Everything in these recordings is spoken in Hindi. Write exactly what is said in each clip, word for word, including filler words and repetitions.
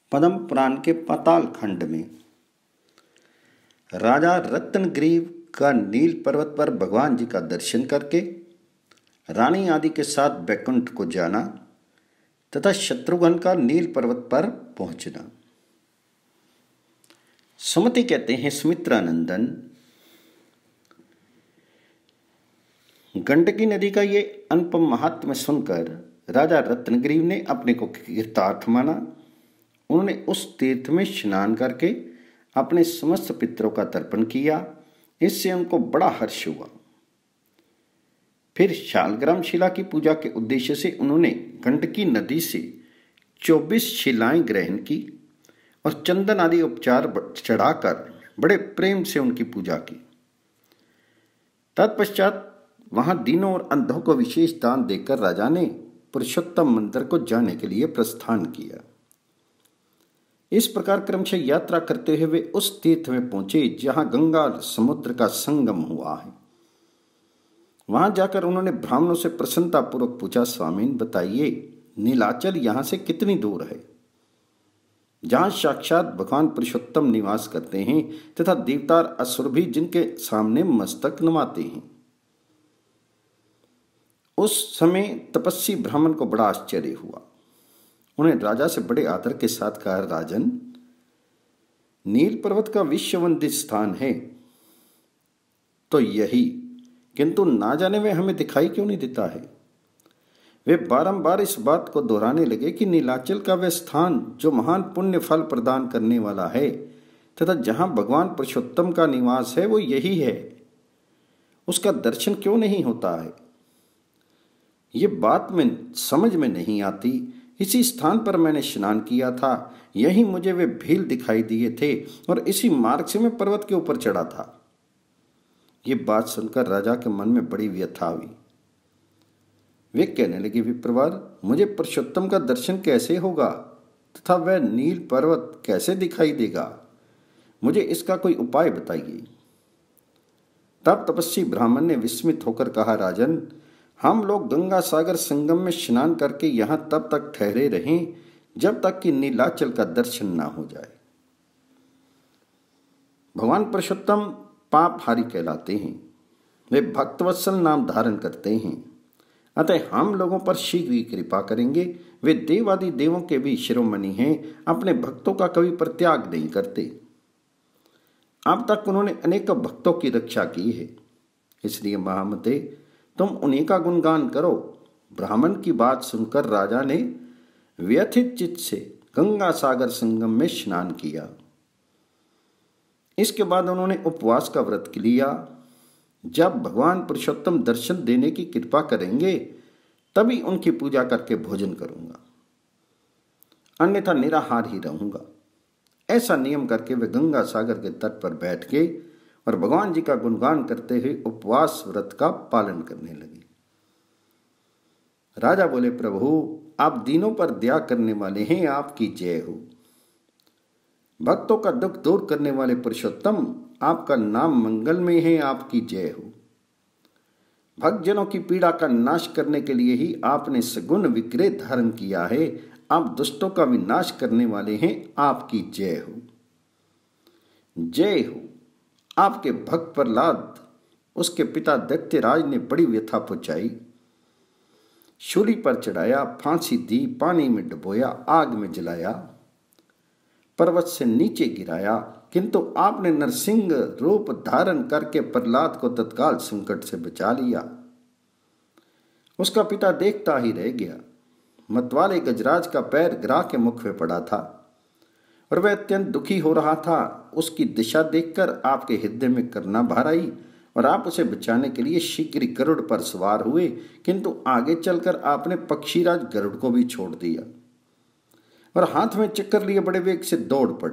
पद्म पुराण के पाताल खंड में राजा रत्नग्रीव का नील पर्वत पर भगवान जी का दर्शन करके रानी आदि के साथ बैकुंठ को जाना तथा शत्रुघ्न का नील पर्वत पर पहुंचना। सुमति कहते हैं, सुमित्रानंदन, गंडकी नदी का ये अनुपम महात्म्य सुनकर राजा रत्नग्रीव ने अपने को कृतार्थ माना। उन्होंने उस तीर्थ में स्नान करके अपने समस्त पितरों का तर्पण किया। इससे उनको बड़ा हर्ष हुआ। फिर शालग्राम शिला की पूजा के उद्देश्य से उन्होंने गंडकी नदी से चौबीस शिलाएं ग्रहण की और चंदन आदि उपचार चढ़ाकर बड़े प्रेम से उनकी पूजा की। तत्पश्चात वहां दीनों और अंधों को विशेष दान देकर राजा ने पुरुषोत्तम मंदिर को जाने के लिए प्रस्थान किया। इस प्रकार क्रमशः यात्रा करते हुए वे उस तीर्थ में पहुंचे जहां गंगा समुद्र का संगम हुआ है। वहां जाकर उन्होंने ब्राह्मणों से प्रसन्नता पूर्वक पूछा, स्वामीन बताइए, नीलाचल यहां से कितनी दूर है, जहां साक्षात भगवान पुरुषोत्तम निवास करते हैं तथा देवता असुर भी जिनके सामने मस्तक नमाते हैं। उस समय तपस्वी ब्राह्मण को बड़ा आश्चर्य हुआ। उन्हें राजा से बड़े आदर के साथ कहा, राजन, नील पर्वत का विश्ववंदित स्थान है तो यही, किंतु ना जाने में हमें दिखाई क्यों नहीं देता है। वे बारंबार इस बात को दोहराने लगे कि नीलाचल का वह स्थान जो महान पुण्य फल प्रदान करने वाला है तथा जहां भगवान पुरुषोत्तम का निवास है वो यही है, उसका दर्शन क्यों नहीं होता है। ये बात में समझ में नहीं आती। इसी स्थान पर मैंने स्नान किया था, यही मुझे वे भील दिखाई दिए थे और इसी मार्ग से मैं पर्वत के ऊपर चढ़ा था। ये बात सुनकर राजा के मन में बड़ी व्यथा हुई। वे कहने लगे, विप्रवर, मुझे पुरुषोत्तम का दर्शन कैसे होगा तथा वह नील पर्वत कैसे दिखाई देगा, मुझे इसका कोई उपाय बताइए। तब तपस्वी ब्राह्मण ने विस्मित होकर कहा, राजन, हम लोग गंगा सागर संगम में स्नान करके यहां तब तक ठहरे रहें जब तक कि नीलाचल का दर्शन ना हो जाए। भगवान पुरुषोत्तम पापहारी कहलाते हैं, वे भक्तवत्सल नाम धारण करते हैं, अतः हम लोगों पर शीघ्र ही कृपा करेंगे। वे देवादि देवों के भी शिरोमणि हैं, अपने भक्तों का कभी परित्याग नहीं करते। अब तक उन्होंने अनेकों भक्तों की रक्षा की है, इसलिए महामते तुम उन्हीं का गुणगान करो। ब्राह्मण की बात सुनकर राजा ने व्यथित चित्त से गंगा सागर संगम में स्नान किया। इसके बाद उन्होंने उपवास का व्रत लिया। जब भगवान पुरुषोत्तम दर्शन देने की कृपा करेंगे तभी उनकी पूजा करके भोजन करूंगा, अन्यथा निराहार ही रहूंगा। ऐसा नियम करके वे गंगा सागर के तट पर बैठ गए और भगवान जी का गुणगान करते हुए उपवास व्रत का पालन करने लगे। राजा बोले, प्रभु, आप दीनों पर दया करने वाले हैं, आपकी जय हो। भक्तों का दुख दूर करने वाले पुरुषोत्तम, आपका नाम मंगल में है, आपकी जय हो। भक्तजनों की पीड़ा का नाश करने के लिए ही आपने सगुण विग्रह धारण किया है। आप दुष्टों का विनाश करने वाले हैं, आपकी जय हो। जय हो। आपके भक्त प्रहलाद, उसके पिता दैत्यराज ने बड़ी व्यथा पहुंचाई। शूली पर चढ़ाया, फांसी दी, पानी में डुबोया, आग में जलाया, पर्वत से नीचे गिराया, किंतु आपने नरसिंह रूप धारण करके प्रहलाद को तत्काल संकट से बचा लिया। उसका पिता देखता ही रह गया। मतवाले गजराज का पैर ग्राह के मुख में पड़ा था और वह अत्यंत दुखी हो रहा था। उसकी दिशा देखकर आपके हृदय में करुणा भर आई और आप उसे बचाने के लिए शीघ्र गरुड़ पर सवार हुए, किंतु आगे चलकर आपने पक्षीराज गरुड़ को भी छोड़ दिया और हाथ में चक्कर लिए बड़े वेग से दौड़ पड़े।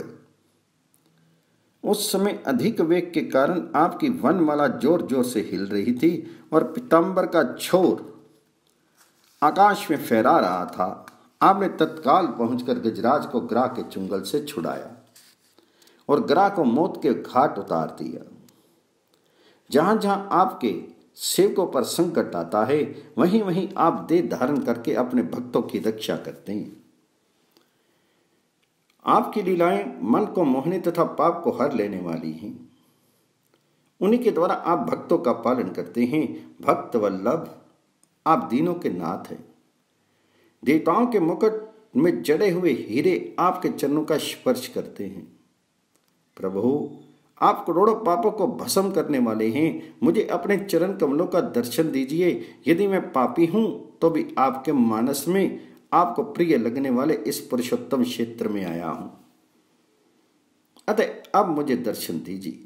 उस समय अधिक वेग के कारण आपकी वनमाला जोर जोर से हिल रही थी और पीतांबर का छोर आकाश में फहरा रहा था। आपने तत्काल पहुंचकर गजराज को ग्राह के चुंगल से छुड़ाया और ग्राह को मौत के घाट उतार दिया। जहां जहां आपके सेवकों पर संकट आता है वहीं वहीं आप देह धारण करके अपने भक्तों की रक्षा करते हैं। आपकी लीलाएं मन को मोहने तथा पाप को हर लेने वाली हैं। उन्हीं के द्वारा आप भक्तों का पालन करते हैं। भक्त वल्लभ, आप दीनों के नाथ हैं। देवताओं के मुकुट में जड़े हुए हीरे आपके चरणों का स्पर्श करते हैं। प्रभु, आप करोड़ों पापों को भस्म करने वाले हैं। मुझे अपने चरण कमलों का दर्शन दीजिए। यदि मैं पापी हूं तो भी आपके मानस में आपको प्रिय लगने वाले इस पुरुषोत्तम क्षेत्र में आया हूं। अतः अब मुझे दर्शन दीजिए।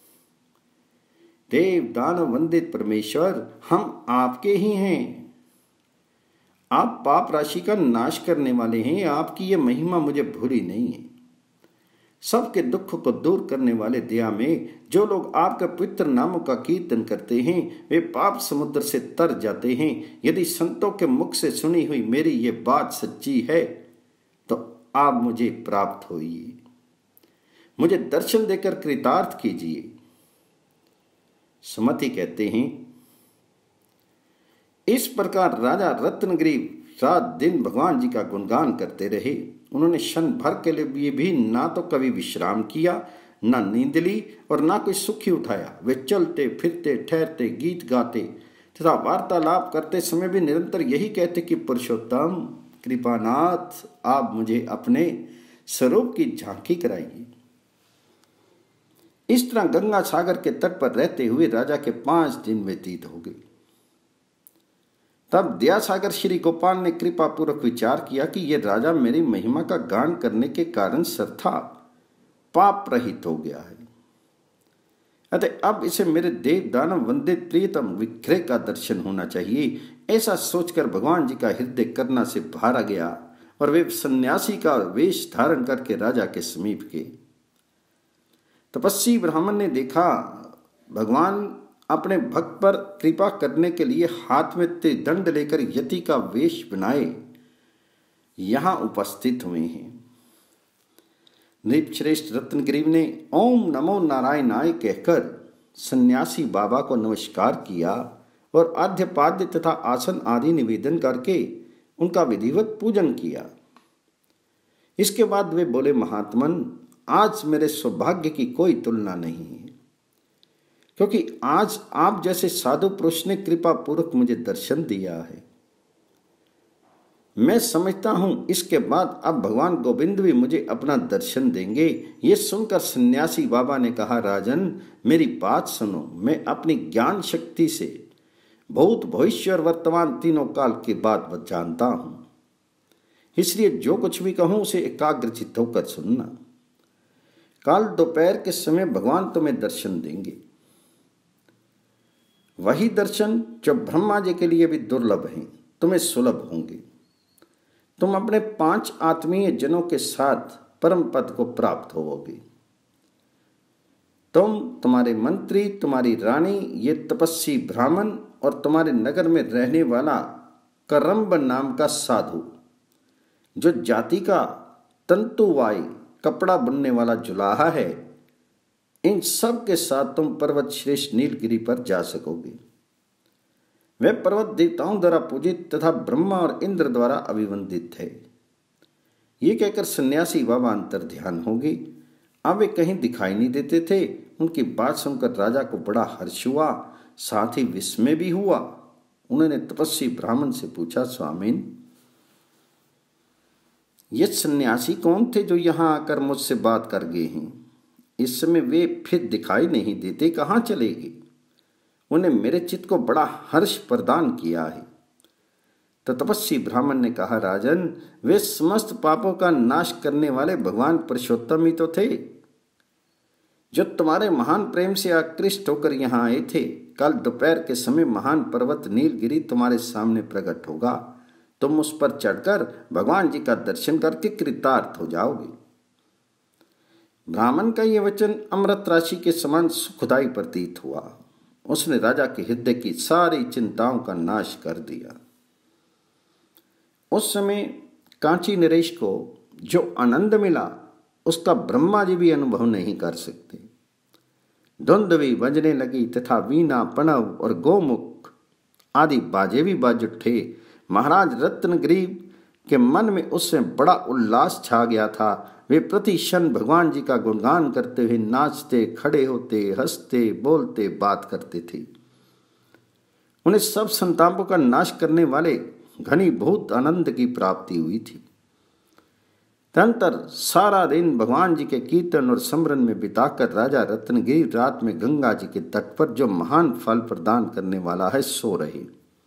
देव दानव वंदित परमेश्वर, हम आपके ही हैं। आप पाप राशि का नाश करने वाले हैं। आपकी यह महिमा मुझे भूली नहीं है। सबके दुख को दूर करने वाले दया में जो लोग आपके पवित्र नामों का कीर्तन करते हैं वे पाप समुद्र से तर जाते हैं। यदि संतों के मुख से सुनी हुई मेरी ये बात सच्ची है तो आप मुझे प्राप्त होइए। मुझे दर्शन देकर कृतार्थ कीजिए। सुमति कहते हैं, इस प्रकार राजा रत्नगिरी रात दिन भगवान जी का गुणगान करते रहे। उन्होंने क्षण भर के लिए भी ना तो कभी विश्राम किया, ना नींद ली और ना कोई सुखी उठाया। वे चलते फिरते ठहरते गीत गाते तथा वार्तालाप करते समय भी निरंतर यही कहते कि पुरुषोत्तम कृपानाथ, आप मुझे अपने स्वरूप की झांकी कराइए। इस तरह गंगा सागर के तट पर रहते हुए राजा के पांच दिन व्यतीत हो गए। तब दयासागर श्री गोपाल ने कृपा पूर्वक विचार किया कि यह राजा मेरी महिमा का गान करने के कारण सर्था पाप रहित हो गया है। अतः अब इसे मेरे देव दानव वंदित प्रियतम विग्रह का दर्शन होना चाहिए। ऐसा सोचकर भगवान जी का हृदय करना से भरा गया और वे सन्यासी का वेश धारण करके राजा के समीप गए। तपस्वी ब्राह्मण ने देखा भगवान अपने भक्त पर कृपा करने के लिए हाथ में त्रिदंड लेकर यति का वेश बनाए यहां उपस्थित हुए हैं। नृपश्रेष्ठ रत्नगिरी ने ओम नमो नारायणाय कहकर सन्यासी बाबा को नमस्कार किया और आद्यपाद्य तथा आसन आदि निवेदन करके उनका विधिवत पूजन किया। इसके बाद वे बोले, महात्मन, आज मेरे सौभाग्य की कोई तुलना नहीं है, क्योंकि आज आप जैसे साधु पुरुष ने कृपा पूर्वक मुझे दर्शन दिया है। मैं समझता हूं इसके बाद अब भगवान गोविंद भी मुझे अपना दर्शन देंगे। ये सुनकर सन्यासी बाबा ने कहा, राजन, मेरी बात सुनो। मैं अपनी ज्ञान शक्ति से भूत भविष्य और वर्तमान तीनों काल की बात जानता हूं, इसलिए जो कुछ भी कहूं उसे एकाग्रचित्त होकर सुनना। काल दोपहर के समय भगवान तुम्हें दर्शन देंगे। वही दर्शन जो ब्रह्मा जी के लिए भी दुर्लभ हैं, तुम्हें सुलभ होंगे। तुम अपने पांच आत्मीय जनों के साथ परम पद को प्राप्त होवोगे। तुम, तुम्हारे मंत्री, तुम्हारी रानी, ये तपस्वी ब्राह्मण और तुम्हारे नगर में रहने वाला करम्ब नाम का साधु, जो जाति का तंतुवाई कपड़ा बुनने वाला जुलाहा है, इन सब के साथ तुम पर्वत श्रेष्ठ नीलगिरी पर जा सकोगे। वह पर्वत देवताओं द्वारा पूजित तथा ब्रह्मा और इंद्र द्वारा अभिवंदित है। ये कहकर सन्यासी बाबा अंतर ध्यान हो गए। अब वे कहीं दिखाई नहीं देते थे। उनकी बात सुनकर राजा को बड़ा हर्ष हुआ, साथ ही विस्मय भी हुआ। उन्होंने तपस्वी ब्राह्मण से पूछा, स्वामीन, ये सन्यासी कौन थे जो यहाँ आकर मुझसे बात कर गए हैं? इस समय वे फिर दिखाई नहीं देते, कहाँ चले गए? उन्हें मेरे चित्त को बड़ा हर्ष प्रदान किया है। तो तपस्वी ब्राह्मण ने कहा, राजन, वे समस्त पापों का नाश करने वाले भगवान पुरुषोत्तम ही तो थे, जो तुम्हारे महान प्रेम से आकृष्ट होकर यहाँ आए थे। कल दोपहर के समय महान पर्वत नीलगिरी तुम्हारे सामने प्रकट होगा। तुम उस पर चढ़कर भगवान जी का दर्शन करके कृतार्थ हो जाओगे। ब्राह्मण का यह वचन अमृत राशि के समान सुखदायी प्रतीत हुआ। उसने राजा के हृदय की सारी चिंताओं का नाश कर दिया। उस समय कांची नरेश को जो आनंद मिला उसका ब्रह्मा जी भी अनुभव नहीं कर सकते। धुंधवी बजने लगी तथा वीणा, प्रणव और गोमुख आदि बाजे भी बाज उठे। महाराज रत्नगिरी कि मन में उसमें बड़ा उल्लास छा गया था। वे प्रति क्षण भगवान जी का गुणगान करते हुए नाचते, खड़े होते, हंसते, बोलते, बात करते थे। उन्हें सब संतापों का नाश करने वाले घनी बहुत आनंद की प्राप्ति हुई थी। तदंतर सारा दिन भगवान जी के कीर्तन और स्मरण में बिताकर राजा रत्नगिरी रात में गंगा जी के तट पर, जो महान फल प्रदान करने वाला है, सो रहे।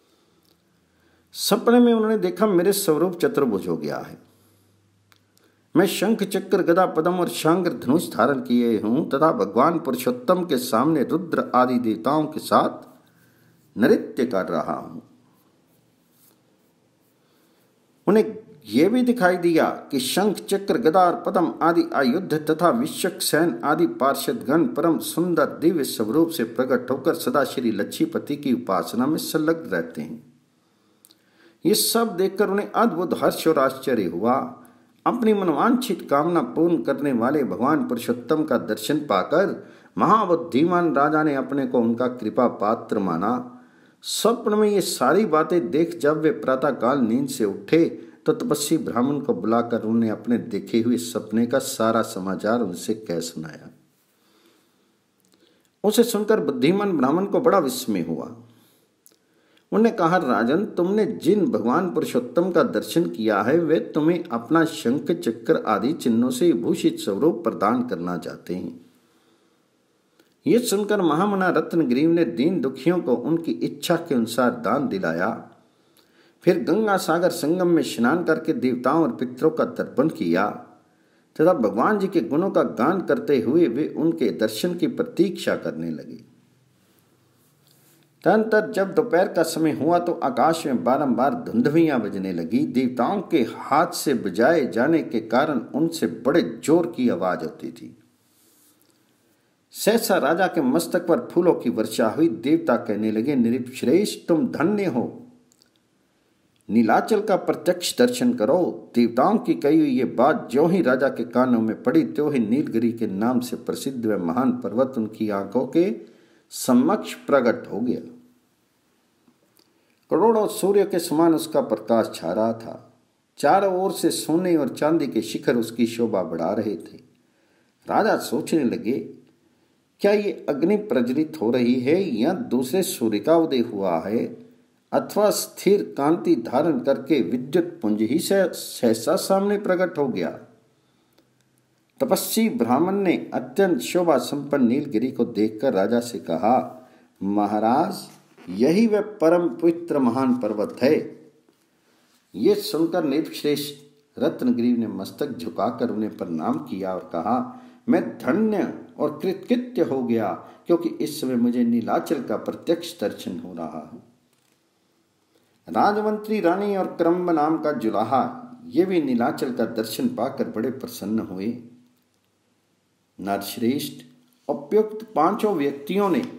सपने में उन्होंने देखा मेरे स्वरूप चतुर्भुज हो गया है। मैं शंख, चक्र, गदा, पद्म और शांग्र धनुष धारण किए हूं तथा भगवान पुरुषोत्तम के सामने रुद्र आदि देवताओं के साथ नृत्य कर रहा हूं। उन्हें यह भी दिखाई दिया कि शंख, चक्र, गदा और पद्म आदि आयुध तथा विश्वक सेन आदि पार्षदगण परम सुंदर दिव्य स्वरूप से प्रकट होकर सदा श्री लक्ष्मीपति की उपासना में संलग्न रहते हैं। ये सब देखकर उन्हें अद्भुत हर्ष और आश्चर्य हुआ। अपनी मनवांछित कामना पूर्ण करने वाले भगवान पुरुषोत्तम का दर्शन पाकर महाबुद्धिमान राजा ने अपने को उनका कृपा पात्र माना। स्वप्न में ये सारी बातें देख जब वे प्रातः काल नींद से उठे तो तपस्वी ब्राह्मण को बुलाकर उन्हें अपने देखे हुए सपने का सारा समाचार उनसे कह सुनाया। उसे सुनकर बुद्धिमान ब्राह्मण को बड़ा विस्मय हुआ। उन्होंने कहा, राजन, तुमने जिन भगवान पुरुषोत्तम का दर्शन किया है वे तुम्हें अपना शंख, चक्र आदि चिन्हों से भूषित स्वरूप प्रदान करना चाहते हैं। ये सुनकर महामना रत्नगिरीव ने दीन दुखियों को उनकी इच्छा के अनुसार दान दिलाया। फिर गंगा सागर संगम में स्नान करके देवताओं और पितरों का तर्पण किया तथा भगवान जी के गुणों का गान करते हुए वे उनके दर्शन की प्रतीक्षा करने लगे। तदनंतर जब दोपहर का समय हुआ तो आकाश में बारंबार धुंधवियां बजने लगी। देवताओं के हाथ से बजाए जाने के कारण उनसे बड़े जोर की आवाज होती थी। सहसा राजा के मस्तक पर फूलों की वर्षा हुई। देवता कहने लगे, नृपश्रेष्ठ, तुम धन्य हो, नीलाचल का प्रत्यक्ष दर्शन करो। देवताओं की कही हुई ये बात जो ही राजा के कानों में पड़ी त्यों ही नीलगिरी के नाम से प्रसिद्ध व महान पर्वत उनकी आंखों के समक्ष प्रकट हो गया। करोड़ों सूर्य के समान उसका प्रकाश छा रहा था। चारों ओर से सोने और चांदी के शिखर उसकी शोभा बढ़ा रहे थे। राजा सोचने लगे, क्या ये अग्नि प्रज्वलित हो रही है या दूसरे सूर्य का उदय हुआ है अथवा स्थिर कांति धारण करके विद्युत पुंज ही से सहसा सामने प्रकट हो गया। तपस्वी ब्राह्मण ने अत्यंत शोभा संपन्न नीलगिरी को देखकर राजा से कहा, महाराज, यही वह परम पवित्र महान पर्वत है। ये सुनकर नृपश्रेष्ठ रत्नगिरी ने मस्तक झुकाकर उन्हें प्रणाम किया और कहा, मैं धन्य और कृतकृत्य हो गया क्योंकि इस समय मुझे नीलाचल का प्रत्यक्ष दर्शन हो रहा है। राजमंत्री रानी और क्रम्ब नाम का जुलाहा ये भी नीलाचल का दर्शन पाकर बड़े प्रसन्न हुए। नरश्रेष्ठ, उपयुक्त पांचों व्यक्तियों ने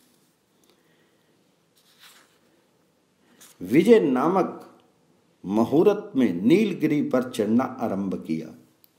विजय नामक मुहूर्त में नीलगिरी पर चढ़ना आरंभ किया।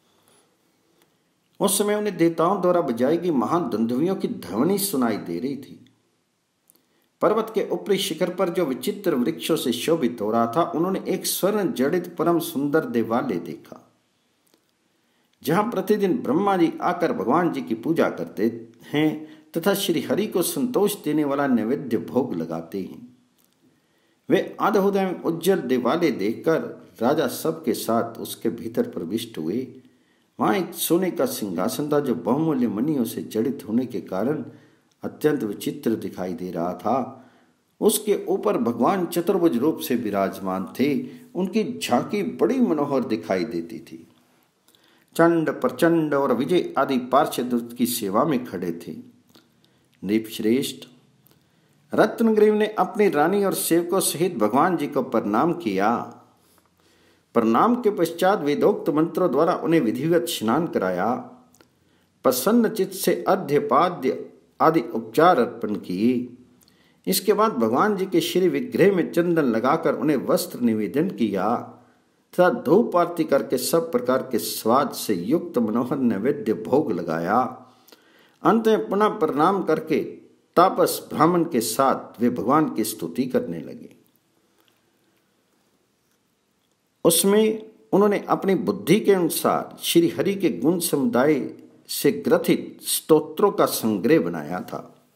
उस समय उन्हें देवताओं द्वारा बजाई गई महान धुंधवियों की ध्वनि सुनाई दे रही थी। पर्वत के ऊपरी शिखर पर जो विचित्र वृक्षों से शोभित हो रहा था, उन्होंने एक स्वर्ण जड़ित परम सुंदर देवालय देखा जहां प्रतिदिन ब्रह्मा जी आकर भगवान जी की पूजा करते हैं तथा श्री हरि को संतोष देने वाला नैवेद्य भोग लगाते हैं। वे अद्भुत एवं उज्जवल देवालय देखकर राजा सबके साथ उसके भीतर प्रविष्ट हुए। वहां एक सोने का सिंहासन था जो बहुमूल्य मणियों से जड़ित होने के कारण अत्यंत विचित्र दिखाई दे रहा था। उसके ऊपर भगवान चतुर्भुज रूप से विराजमान थे। उनकी झांकी बड़ी मनोहर दिखाई देती थी। चंड, प्रचंड और विजय आदि पार्षद उसकी सेवा में खड़े थे। नृपश्रेष्ठ, रत्नगिरी ने अपनी रानी और सेवकों सहित भगवान जी को प्रणाम किया। प्रणाम के पश्चात वेदोक्त मंत्रों द्वारा उन्हें विधिवत स्नान कराया। प्रसन्न चित्त से अर्घ्यपाद्य आदि उपचार अर्पण किए। इसके बाद भगवान जी के श्री विग्रह में चंदन लगाकर उन्हें वस्त्र निवेदन किया तथा धूप आरती करके सब प्रकार के स्वाद से युक्त मनोहर नैवेद्य भोग लगाया। अंत में पुनः प्रणाम करके तापस ब्राह्मण के साथ वे भगवान की स्तुति करने लगे। उसमें उन्होंने अपनी बुद्धि के अनुसार श्री हरि के गुण समुदाय से ग्रथित स्तोत्रों का संग्रह बनाया था।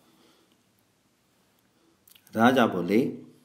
राजा बोले,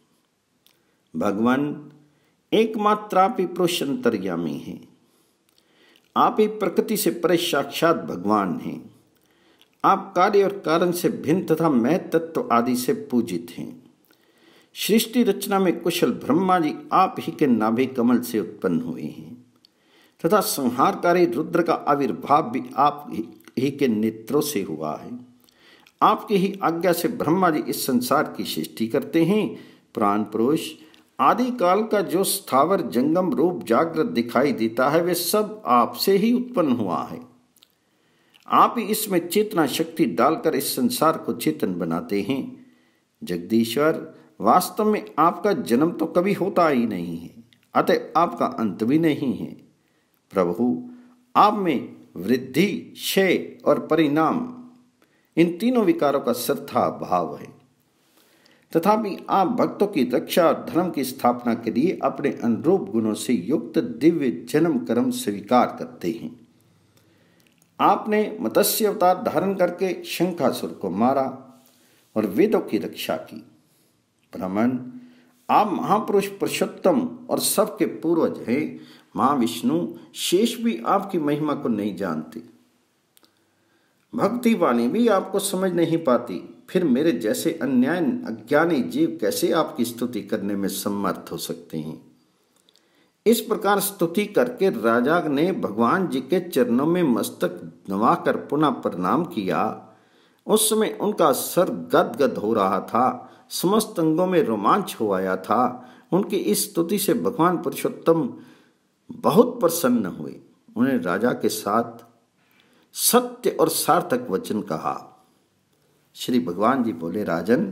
भगवान एकमात्र आप ही पुरुष अंतर्यामी हैं। आप ही प्रकृति से परे साक्षात भगवान हैं। आप कार्य और कारण से भिन्न तथा महत्त्व आदि से पूजित हैं। सृष्टि रचना में कुशल ब्रह्मा जी आप ही के नाभि कमल से उत्पन्न हुए हैं तथा संहारकारी रुद्र का आविर्भाव भी आप ही के नेत्रों से हुआ है। आपकी ही आज्ञा से ब्रह्मा जी इस संसार की सृष्टि करते हैं। प्राण पुरुष आदि काल का जो स्थावर जंगम रूप जागृत दिखाई देता है वे सब आपसे ही उत्पन्न हुआ है। आप ही इसमें चेतना शक्ति डालकर इस संसार को चेतन बनाते हैं। जगदीश्वर, वास्तव में आपका जन्म तो कभी होता ही नहीं है, अतः आपका अंत भी नहीं है। प्रभु, आप में वृद्धि, क्षय और परिणाम इन तीनों विकारों का सर्था भाव है। तथापि आप भक्तों की रक्षा और धर्म की स्थापना के लिए अपने अनुरूप गुणों से युक्त दिव्य जन्म कर्म स्वीकार करते हैं। आपने मत्स्य अवतार धारण करके शंखासुर को मारा और वेदों की रक्षा की। ब्राह्मण, आप महापुरुष पुरुषोत्तम और सबके पूर्वज हैं। महाविष्णु शेष भी आपकी महिमा को नहीं जानते। भक्ति वाणी भी आपको समझ नहीं पाती, फिर मेरे जैसे अन्याय अज्ञानी जीव कैसे आपकी स्तुति करने में समर्थ हो सकते हैं। इस प्रकार स्तुति करके राजा ने भगवान जी के चरणों में मस्तक नवाकर पुनः प्रणाम किया। उस समय उनका सर गदगद हो रहा था, समस्त अंगों में रोमांच हो आया था। उनकी इस स्तुति से भगवान पुरुषोत्तम बहुत प्रसन्न हुए। उन्हें राजा के साथ सत्य और सार्थक वचन कहा। श्री भगवान जी बोले, राजन,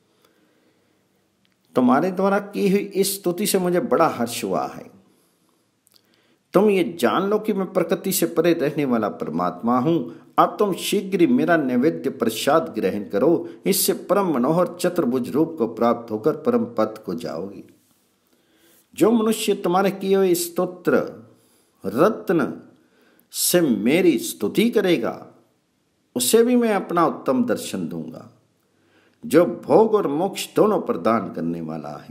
तुम्हारे द्वारा की हुई इस स्तुति से मुझे बड़ा हर्ष हुआ है। तुम ये जान लो कि मैं प्रकृति से परे रहने वाला परमात्मा हूं। अब तुम शीघ्र ही मेरा नैवेद्य प्रसाद ग्रहण करो, इससे परम मनोहर चतुर्भुज रूप को प्राप्त होकर परम पद को जाओगी। जो मनुष्य तुम्हारे किए हुए स्तोत्र रत्न से मेरी स्तुति करेगा उसे भी मैं अपना उत्तम दर्शन दूंगा, जो भोग और मोक्ष दोनों प्रदान करने वाला है।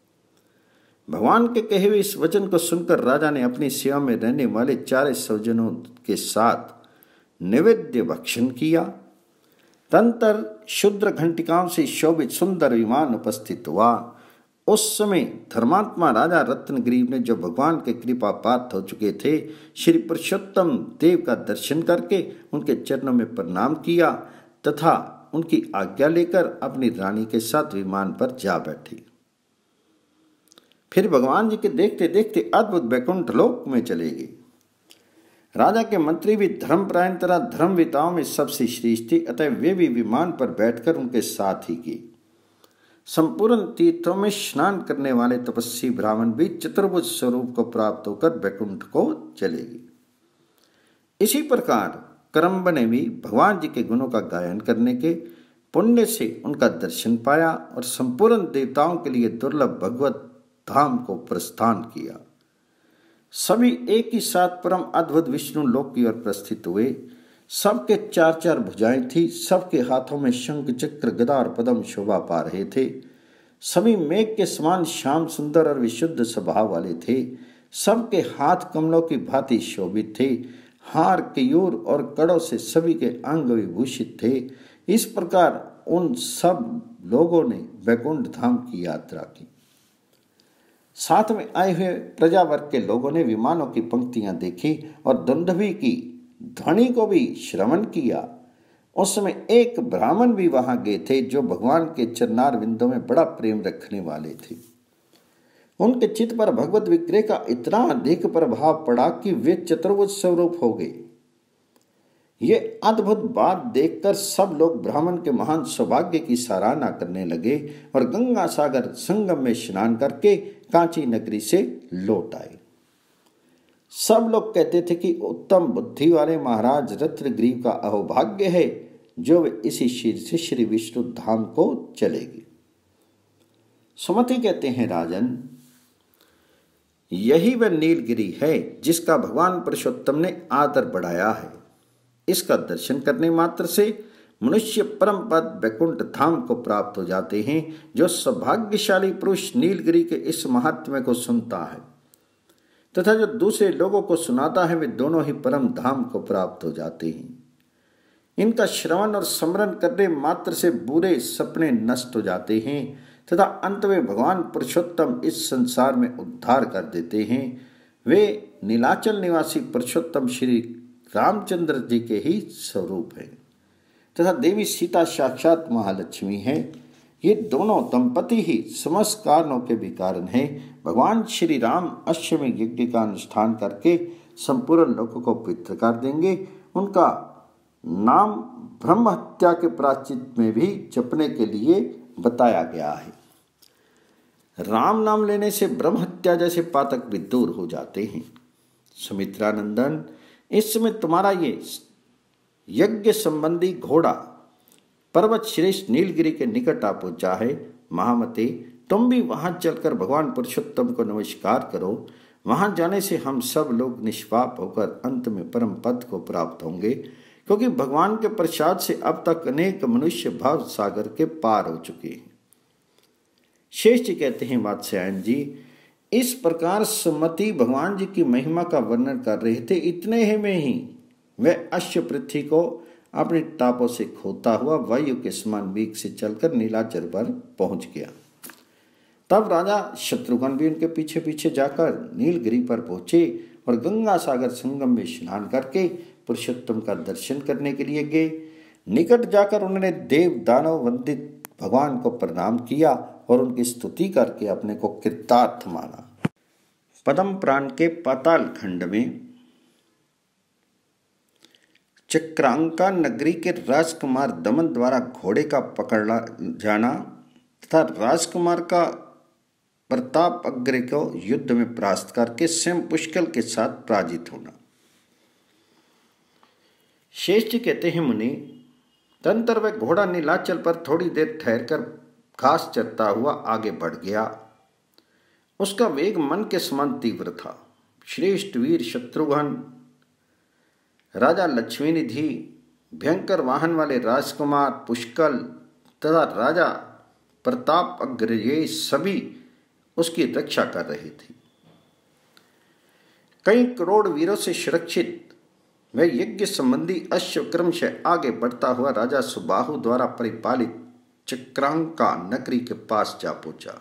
भगवान के कहे हुए इस वचन को सुनकर राजा ने अपनी सेवा में रहने वाले चारे सज्जनों के साथ नैवेद्य भक्षण किया। तंत्र शुद्र घंटिकाओं से शोभित सुंदर विमान उपस्थित हुआ। उस समय धर्मात्मा राजा रत्नग्रीव ने, जो भगवान के कृपा पात्र हो चुके थे, श्री पुरुषोत्तम देव का दर्शन करके उनके चरणों में प्रणाम किया तथा उनकी आज्ञा लेकर अपनी रानी के साथ विमान पर जा बैठी। फिर भगवान जी के देखते देखते अद्भुत वैकुंठ लोक में चले गए। राजा के मंत्री भी धर्मपरायण तरह धर्मविताओं में सबसे श्रेष्ठ थे, अतः वे भी विमान पर बैठकर उनके साथ ही गए। संपूर्ण तीर्थों में स्नान करने वाले तपस्वी ब्राह्मण भी चतुर्भुज स्वरूप को प्राप्त होकर वैकुंठ को चले गए। इसी प्रकार करम्ब ने भी भगवान जी के गुणों का गायन करने के पुण्य से उनका दर्शन पाया और संपूर्ण देवताओं के लिए दुर्लभ भगवत धाम को प्रस्थान किया। सभी एक ही साथ परम अद्भुत विष्णु लोक की ओर प्रस्थित हुए। सबके चार चार भुजाएं थी, सबके हाथों में शंख चक्र गदा और पद्म शोभा पा रहे थे। सभी मेघ के समान श्याम सुंदर और विशुद्ध स्वभाव वाले थे। सबके हाथ कमलों की भांति शोभित थे। हार, केयूर और कड़ों से सभी के अंग विभूषित थे। इस प्रकार उन सब लोगों ने वैकुंठ धाम की यात्रा की। साथ में आए हुए प्रजा वर्ग के लोगों ने विमानों की पंक्तियां देखी और दुंदुभी की ध्वनि को भी श्रवण किया। उस समय एक ब्राह्मण भी वहां गए थे, जो भगवान के चरणार बिंदों में बड़ा प्रेम रखने वाले थे। उनके चित्त पर भगवत विग्रह का इतना अधिक प्रभाव पड़ा कि वे चतुर्भुज स्वरूप हो गए। ये अद्भुत बात देखकर सब लोग ब्राह्मण के महान सौभाग्य की सराहना करने लगे और गंगा सागर संगम में स्नान करके कांची नगरी से लौट आए। सब लोग कहते थे कि उत्तम बुद्धि वाले महाराज रत्नग्रीव का अहोभाग्य है, जो वे इसी शीर से श्री विष्णु धाम को चलेगी। सुमति कहते हैं, राजन, यही वह नीलगिरी है जिसका भगवान पुरुषोत्तम ने आदर बढ़ाया है। इसका दर्शन करने मात्र से मनुष्य परम पद वैकुंठ धाम को प्राप्त हो जाते हैं। जो सौभाग्यशाली पुरुष नीलगिरी के इस महात्म्य को सुनता है तथा जो दूसरे लोगों को सुनाता है, वे दोनों ही परम धाम को प्राप्त हो जाते हैं। इनका श्रवण और स्मरण करने मात्र से बुरे सपने नष्ट हो जाते हैं तथा अंत में भगवान पुरुषोत्तम इस संसार में उद्धार कर देते हैं। वे नीलाचल निवासी पुरुषोत्तम श्री रामचंद्र जी के ही स्वरूप हैं तथा देवी सीता साक्षात महालक्ष्मी है। ये दोनों दंपति ही समस्त कारणों के भी कारण हैं। भगवान श्री राम अश्वमेध यज्ञ का अनुष्ठान करके संपूर्ण लोगों को पवित्र कर देंगे। उनका नाम ब्रह्म हत्या के प्रायश्चित में भी जपने के लिए बताया गया है। राम नाम लेने से ब्रह्म हत्या जैसे पातक भी दूर हो जाते हैं। सुमित्रानंदन, इस समय तुम्हारा ये यज्ञ संबंधी घोड़ा पर्वत श्रेष्ठ नीलगिरी के निकट आ पहुंचा है। महामते, तुम भी वहां चलकर भगवान पुरुषोत्तम को नमस्कार करो। वहां जाने से हम सब लोग निष्पाप होकर अंत में परम पद को प्राप्त होंगे, क्योंकि भगवान के प्रसाद से अब तक अनेक मनुष्य भाव सागर के पार हो चुके हैं। शेष जी कहते हैं, वात्स्यायन जी, इस प्रकार सुमति भगवान जी की महिमा का वर्णन कर रहे थे। इतने ही में ही वह अश्व पृथ्वी को अपने टापों से खोता हुआ वायु के समान वेग से चलकर नीलाचल पर पहुंच गया। तब राजा शत्रुघ्न भी उनके पीछे पीछे जाकर नीलगिरी पर पहुंचे और गंगा सागर संगम में स्नान करके पुरुषोत्तम का दर्शन करने के लिए गए। निकट जाकर उन्होंने देव दानव वंदित भगवान को प्रणाम किया और उनकी स्तुति करके अपने को कृतार्थ माना। पद्म पुराण के पाताल खंड में चक्रांका नगरी के राजकुमार दमन द्वारा घोड़े का पकड़ा जाना तथा राजकुमार का प्रताप अग्र को युद्ध में परास्त करके स्वयं पुष्कल के साथ पराजित होना। शेष जी कहते हैं, मुनि, तंत्र वह घोड़ा नीलाचल पर थोड़ी देर ठहरकर घास चरता हुआ आगे बढ़ गया। उसका वेग मन के समान तीव्र था। श्रेष्ठ वीर शत्रुघ्न, राजा लक्ष्मी निधि, भयंकर वाहन वाले राजकुमार पुष्कल तथा राजा प्रताप अग्र, ये सभी उसकी रक्षा कर रहे थे। कई करोड़ वीरों से सुरक्षित वह यज्ञ संबंधी अश्व क्रमशः आगे बढ़ता हुआ राजा सुबाहु द्वारा परिपालित चक्रांका नगरी के पास जा पहुंचा।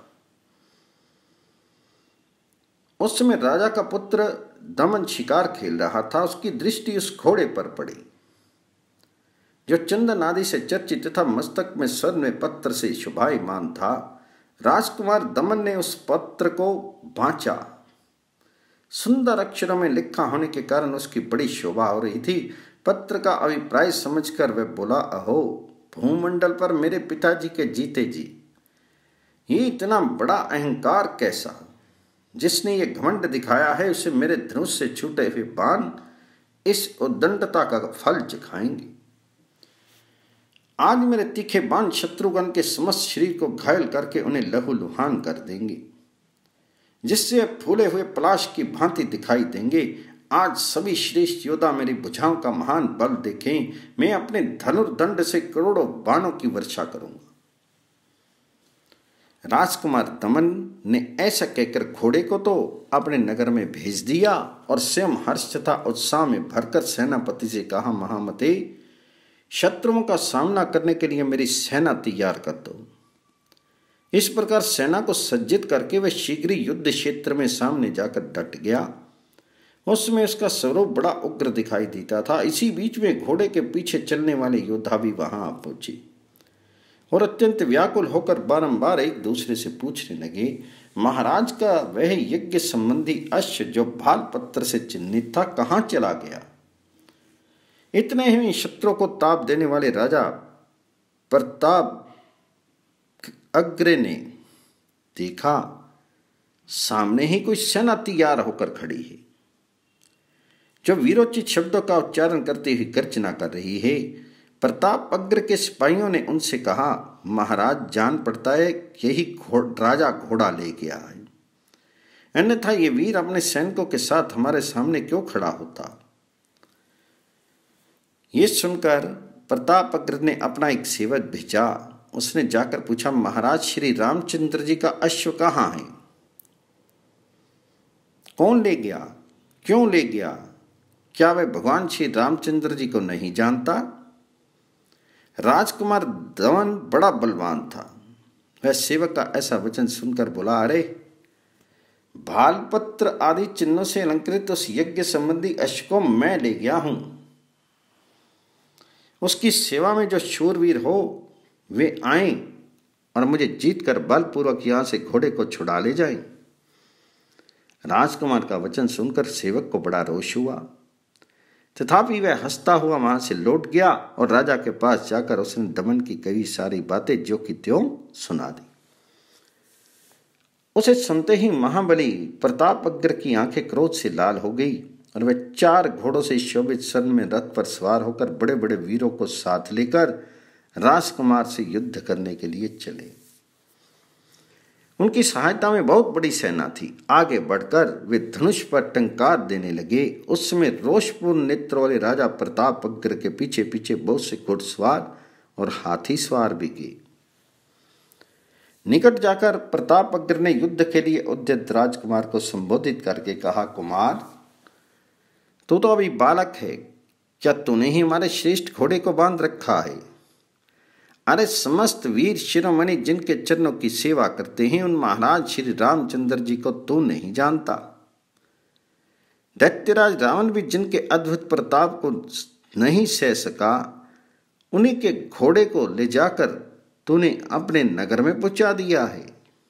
उस समय राजा का पुत्र दमन शिकार खेल रहा था। उसकी दृष्टि उस घोड़े पर पड़ी जो चंदन आदि से चर्चित तथा मस्तक में स्वर्ण पत्र से शोभायमान था। राजकुमार दमन ने उस पत्र को बांचा। सुंदर अक्षरों में लिखा होने के कारण उसकी बड़ी शोभा हो रही थी। पत्र का अभिप्राय समझकर वह बोला, अहो, भूमंडल पर मेरे पिताजी के जीते जी ये इतना बड़ा अहंकार कैसा! जिसने ये घमंड दिखाया है उसे मेरे धनुष से छूटे हुए बाण इस उद्दंडता का फल चखाएंगे। आज मेरे तीखे बाण शत्रुघ्न के समस्त शरीर को घायल करके उन्हें लहूलुहान कर देंगे, जिससे फूले हुए पलाश की भांति दिखाई देंगे। आज सभी श्रेष्ठ योद्धा मेरी भुजाओं का महान बल देखें। मैं अपने धनुर्दंड से करोड़ों बाणों की वर्षा करूंगा। राजकुमार दमन ने ऐसा कहकर घोड़े को तो अपने नगर में भेज दिया और स्वयं हर्ष तथा उत्साह में भरकर सेनापति से कहा, महामते, शत्रुओं का सामना करने के लिए मेरी सेना तैयार कर दो। इस प्रकार सेना को सज्जित करके वह शीघ्र युद्ध क्षेत्र में सामने जाकर डट गया। उसमें उसका स्वरूप बड़ा उग्र दिखाई देता था। इसी बीच में घोड़े के पीछे चलने वाले योद्धा भी वहां आ पहुंचे और अत्यंत व्याकुल होकर बारंबार एक दूसरे से पूछने लगे, महाराज का वह यज्ञ संबंधी अश्व जो भाल पत्र से चिन्हित था कहाँ चला गया? इतने ही शत्रु को ताप देने वाले राजा प्रताप अग्र ने देखा सामने ही कोई सेना तैयार होकर खड़ी है, जो वीरोचित शब्दों का उच्चारण करते हुए गर्जना कर रही है। प्रताप अग्र के सिपाहियों ने उनसे कहा, महाराज, जान पड़ता है यही घोड़, राजा घोड़ा ले गया है। अन्यथा ये वीर अपने सैनिकों के साथ हमारे सामने क्यों खड़ा होता। ये सुनकर प्रतापअग्र ने अपना एक सेवक भेजा। उसने जाकर पूछा, महाराज श्री रामचंद्र जी का अश्व कहाँ है? कौन ले गया? क्यों ले गया? क्या वह भगवान श्री रामचंद्र जी को नहीं जानता? राजकुमार दमन बड़ा बलवान था। वह सेवक का ऐसा वचन सुनकर बोला, अरे भालपत्र आदि चिन्हों से अलंकृत उस यज्ञ संबंधी अश्व को मैं ले गया हूं। उसकी सेवा में जो शूरवीर हो वे आए और मुझे जीतकर बलपूर्वक यहां से घोड़े को छुड़ा ले जाएं। राजकुमार का वचन सुनकर सेवक को बड़ा रोष हुआ, तथापि वह हंसता हुआ वहां से लौट गया और राजा के पास जाकर उसने दमन की कई सारी बातें जो कि त्यों सुना दी। उसे सुनते ही महाबली प्रतापअग्र की आंखें क्रोध से लाल हो गई और वह चार घोड़ों से शोभित सन में रथ पर सवार होकर बड़े बड़े वीरों को साथ लेकर राजकुमार से युद्ध करने के लिए चले। उनकी सहायता में बहुत बड़ी सेना थी। आगे बढ़कर वे धनुष पर टंकार देने लगे। उस समय रोषपूर्ण नेत्र वाले राजा प्रतापअग्र के पीछे पीछे बहुत से घुड़सवार और हाथी सवार भी गए। निकट जाकर प्रतापअग्र ने युद्ध के लिए उद्यत राजकुमार को संबोधित करके कहा, कुमार तू तो अभी बालक है, क्या तूने ही हमारे श्रेष्ठ घोड़े को बांध रखा है? अरे समस्त वीर शिरोमणि जिनके चरणों की सेवा करते हैं उन महाराज श्री रामचंद्र जी को तू नहीं जानता। दैत्यराज रावण भी जिनके अद्भुत प्रताप को नहीं सह सका, उन्हीं के घोड़े को ले जाकर तूने अपने नगर में पहुंचा दिया है।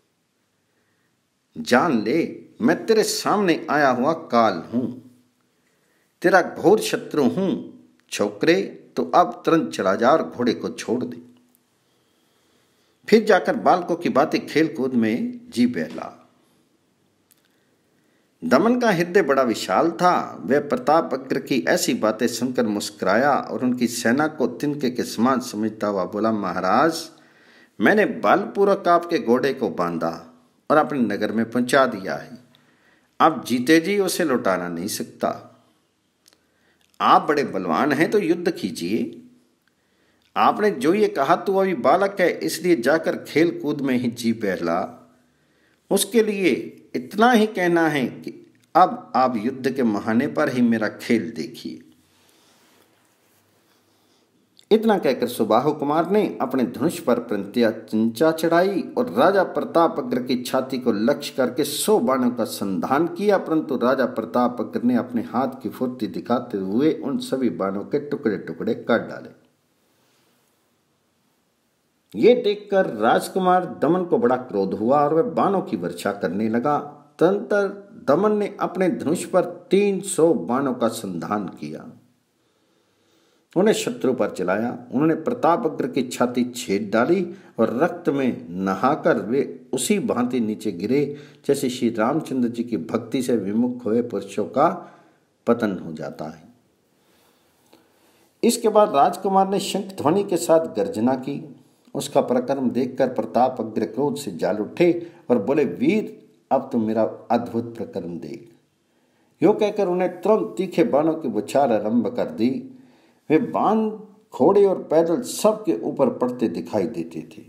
जान ले, मैं तेरे सामने आया हुआ काल हूं, तेरा घोर शत्रु हूं। छोकरे तो अब तुरंत चला जा और घोड़े को छोड़ दे। फिर जाकर बालकों की बातें खेल कूद में जी बहला। दमन का हृदय बड़ा विशाल था। वह प्रतापअग्र की ऐसी बातें सुनकर मुस्कुराया और उनकी सेना को तिनके के समान समझता हुआ बोला, महाराज मैंने बलपूर्वक आपके घोड़े को बांधा और अपने नगर में पहुंचा दिया है। अब जीते जी उसे लौटाना नहीं सकता। आप बड़े बलवान हैं तो युद्ध कीजिए। आपने जो ये कहा तू अभी बालक है इसलिए जाकर खेल कूद में ही जी बहला। उसके लिए इतना ही कहना है कि अब आप युद्ध के बहाने पर ही मेरा खेल देखिए। इतना कहकर सुबाहु कुमार ने अपने धनुष पर प्रत्यंचा चढ़ाई और राजा प्रतापअग्र की छाती को लक्ष्य करके सौ बाणों का संधान किया, परंतु राजा प्रतापअग्र ने अपने हाथ की फुर्ती दिखाते हुए उन सभी बाणों के टुकड़े टुकड़े कर डाले। ये देखकर राजकुमार दमन को बड़ा क्रोध हुआ और वह बाणों की वर्षा करने लगा। तदंतर दमन ने अपने धनुष पर तीन सौ बाणों का संधान किया, उन्हें शत्रु पर चलाया। उन्होंने प्रतापअग्र की छाती छेद डाली और रक्त में नहाकर वे उसी भांति नीचे गिरे जैसे श्री रामचंद्र जी की भक्ति से विमुख हुए पुरुषों का पतन हो जाता है। इसके बाद राजकुमार ने शंख ध्वनि के साथ गर्जना की। उसका पराक्रम देखकर प्रतापअग्र क्रोध से जाल उठे और बोले, वीर अब तुम मेरा अद्भुत पराक्रम देख। यो कहकर उन्हें तुरंत तीखे बाणों की बौछार आरंभ कर दी। वे बाण घोड़े और पैदल सबके ऊपर पड़ते दिखाई देते थे।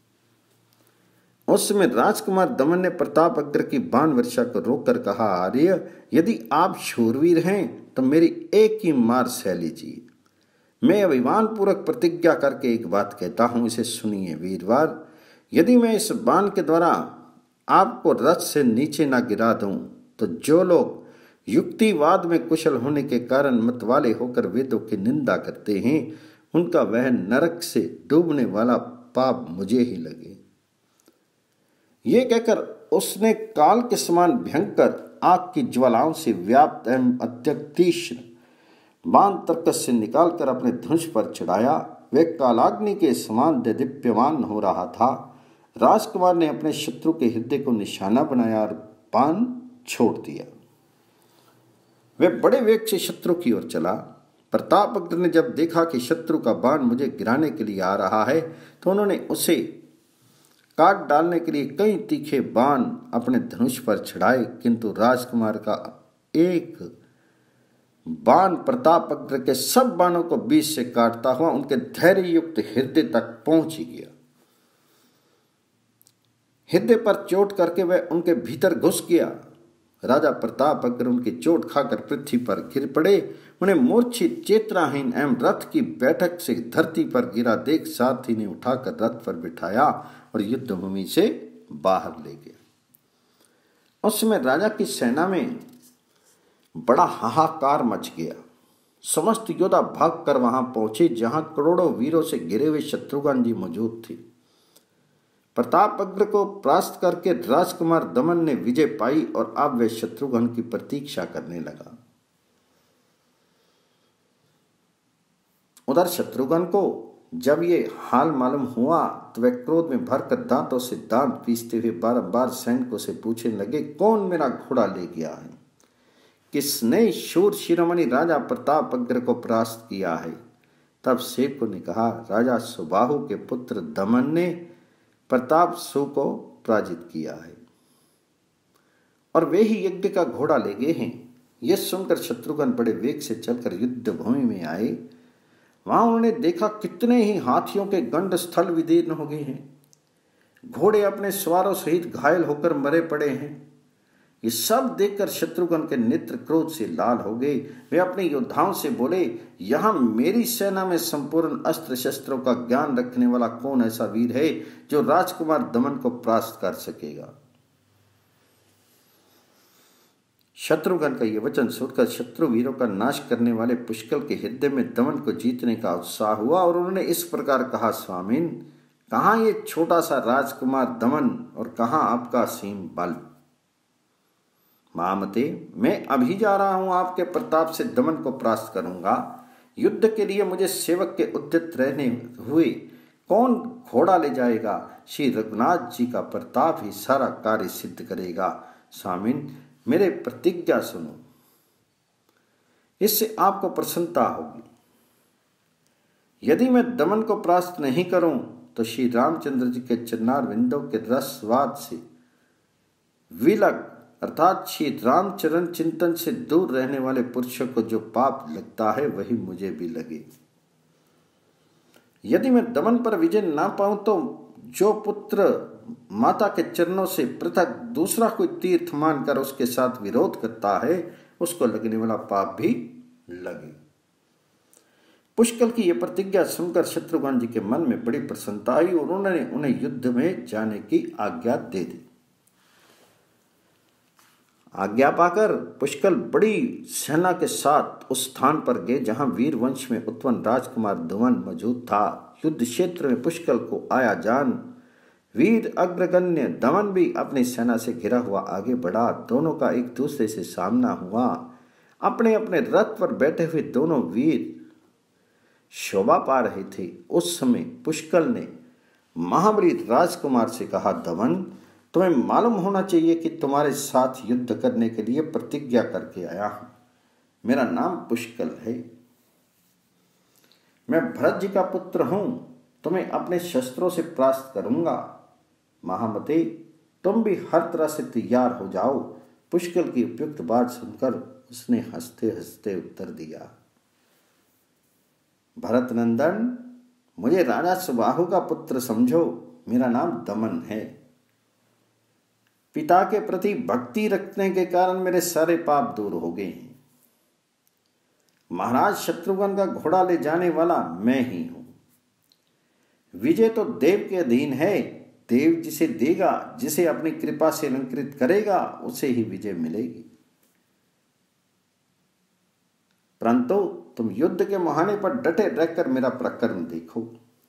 उस समय राजकुमार दमन ने प्रतापअग्र की बाण वर्षा को रोककर कहा, आर्य यदि आप शूरवीर हैं तो मेरी एक ही मार सह लीजिए। मैं अभिमान पूर्वक प्रतिज्ञा करके एक बात कहता हूं, इसे सुनिए वीरवार। यदि मैं इस बाण के द्वारा आपको रथ से नीचे ना गिरा दूं तो जो लोग युक्तिवाद में कुशल होने के कारण मतवाले होकर वेदों की निंदा करते हैं उनका वह नरक से डूबने वाला पाप मुझे ही लगे। ये कहकर उसने काल के समान भयंकर आग की ज्वालाओं से व्याप्त एवं अत्यंत तीक्ष्ण बाण तर्कस से निकालकर अपने धनुष पर चढ़ाया। वे कालाग्नि के समान दीप्यमान हो रहा था। राजकुमार ने अपने शत्रु के हृदय को निशाना बनाया और बाण छोड़ दिया। वे बड़े वेग से शत्रु की ओर चला। प्रतापअग्र ने जब देखा कि शत्रु का बाण मुझे गिराने के लिए आ रहा है तो उन्होंने उसे काट डालने के लिए कई तीखे बाण अपने धनुष पर चढ़ाए, किंतु राजकुमार का एक बाण प्रतापअग्र के सब बाणों को बीच से काटता हुआ उनके धैर्य युक्त हृदय तक पहुंच ही गया। हृदय पर चोट करके वह उनके भीतर घुस गया। राजा प्रतापअग्र उनकी चोट खाकर पृथ्वी पर गिर पड़े। उन्हें मूर्छित, चेतनाहीन एवं रथ की बैठक से धरती पर गिरा देख सारथी ने उठाकर रथ पर बिठाया और युद्ध भूमि से बाहर ले गया। उस समय राजा की सेना में बड़ा हाहाकार मच गया। समस्त योद्धा भाग कर वहां पहुंचे जहां करोड़ों वीरों से घिरे हुए शत्रुघ्न जी मौजूद थे। प्रतापअग्र को परास्त करके राजकुमार दमन ने विजय पाई और अब वे शत्रुघ्न की प्रतीक्षा करने लगा। उधर शत्रुघ्न को जब ये हाल मालूम हुआ तो वह क्रोध में भरकर दांतों से दांत पीसते हुए बारंबार सैनिकों से पूछने लगे, कौन मेरा घोड़ा ले गया है? किसने शूर शिरोमणि राजा प्रतापअग्र को परास्त किया है? तब सेवकों ने कहा, राजा सुबाहु के पुत्र दमन ने प्रताप सु को पराजित किया है और वे ही यज्ञ का घोड़ा ले गए हैं। यह सुनकर शत्रुघ्न बड़े वेग से चलकर युद्ध भूमि में आए। वहां उन्होंने देखा कितने ही हाथियों के गंड स्थल विदीर्ण हो गए हैं। घोड़े अपने सवारों सहित घायल होकर मरे पड़े हैं। ये सब देखकर शत्रुघ्न के नेत्र क्रोध से लाल हो गए। वे अपने योद्धाओं से बोले, यहां मेरी सेना में संपूर्ण अस्त्र शस्त्रों का ज्ञान रखने वाला कौन ऐसा वीर है जो राजकुमार दमन को परास्त कर सकेगा? शत्रुघ्न का यह वचन सुनकर शत्रु वीरों का नाश करने वाले पुष्कल के हृदय में दमन को जीतने का उत्साह हुआ और उन्होंने इस प्रकार कहा, स्वामिन, कहां ये छोटा सा राजकुमार दमन और कहां आपका सीम बल? महामते, मैं अभी जा रहा हूं, आपके प्रताप से दमन को परास्त करूंगा। युद्ध के लिए मुझे सेवक के उद्यत रहने हुए कौन घोड़ा ले जाएगा? श्री रघुनाथ जी का प्रताप ही सारा कार्य सिद्ध करेगा। स्वामिन, मेरे प्रतिज्ञा सुनो, इससे आपको प्रसन्नता होगी। यदि मैं दमन को परास्त नहीं करूं तो श्री रामचंद्र जी के चरणार विंदों के रसवाद से विलग अर्थात श्री रामचरण चिंतन से दूर रहने वाले पुरुषों को जो पाप लगता है वही मुझे भी लगे। यदि मैं दमन पर विजय ना पाऊं तो जो पुत्र माता के चरणों से पृथक दूसरा कोई तीर्थ मानकर उसके साथ विरोध करता है उसको लगने वाला पाप भी लगे। पुष्कल की यह प्रतिज्ञा सुनकर शत्रुघ्न जी के मन में बड़ी प्रसन्नता आई और उन्होंने उन्हें युद्ध में जाने की आज्ञा दे दी। आज्ञा पाकर पुष्कल बड़ी सेना के साथ उस स्थान पर गए जहां वीर वंश में उत्पन्न राजकुमार दमन मौजूद था। युद्ध क्षेत्र में पुष्कल को आया जान वीर अग्रगण्य दमन भी अपनी सेना से घिरा हुआ आगे बढ़ा। दोनों का एक दूसरे से सामना हुआ। अपने अपने रथ पर बैठे हुए दोनों वीर शोभा पा रहे थे। उस समय पुष्कल ने महाबली राजकुमार से कहा, दमन, तुम्हें मालूम होना चाहिए कि तुम्हारे साथ युद्ध करने के लिए प्रतिज्ञा करके आया हूं। मेरा नाम पुष्कल है, मैं भरत जी का पुत्र हूं। तुम्हें अपने शस्त्रों से परास्त करूंगा। महामते, तुम भी हर तरह से तैयार हो जाओ। पुष्कल की उपयुक्त बात सुनकर उसने हंसते हंसते उत्तर दिया, भरत नंदन, मुझे राजा सुबाहु का पुत्र समझो। मेरा नाम दमन है। पिता के प्रति भक्ति रखने के कारण मेरे सारे पाप दूर हो गए हैं। महाराज शत्रुघ्न का घोड़ा ले जाने वाला मैं ही हूं। विजय तो देव के अधीन है। देव जिसे देगा, जिसे अपनी कृपा से अलंकृत करेगा, उसे ही विजय मिलेगी। परंतु तुम युद्ध के मुहाने पर डटे रहकर मेरा पराक्रम देखो।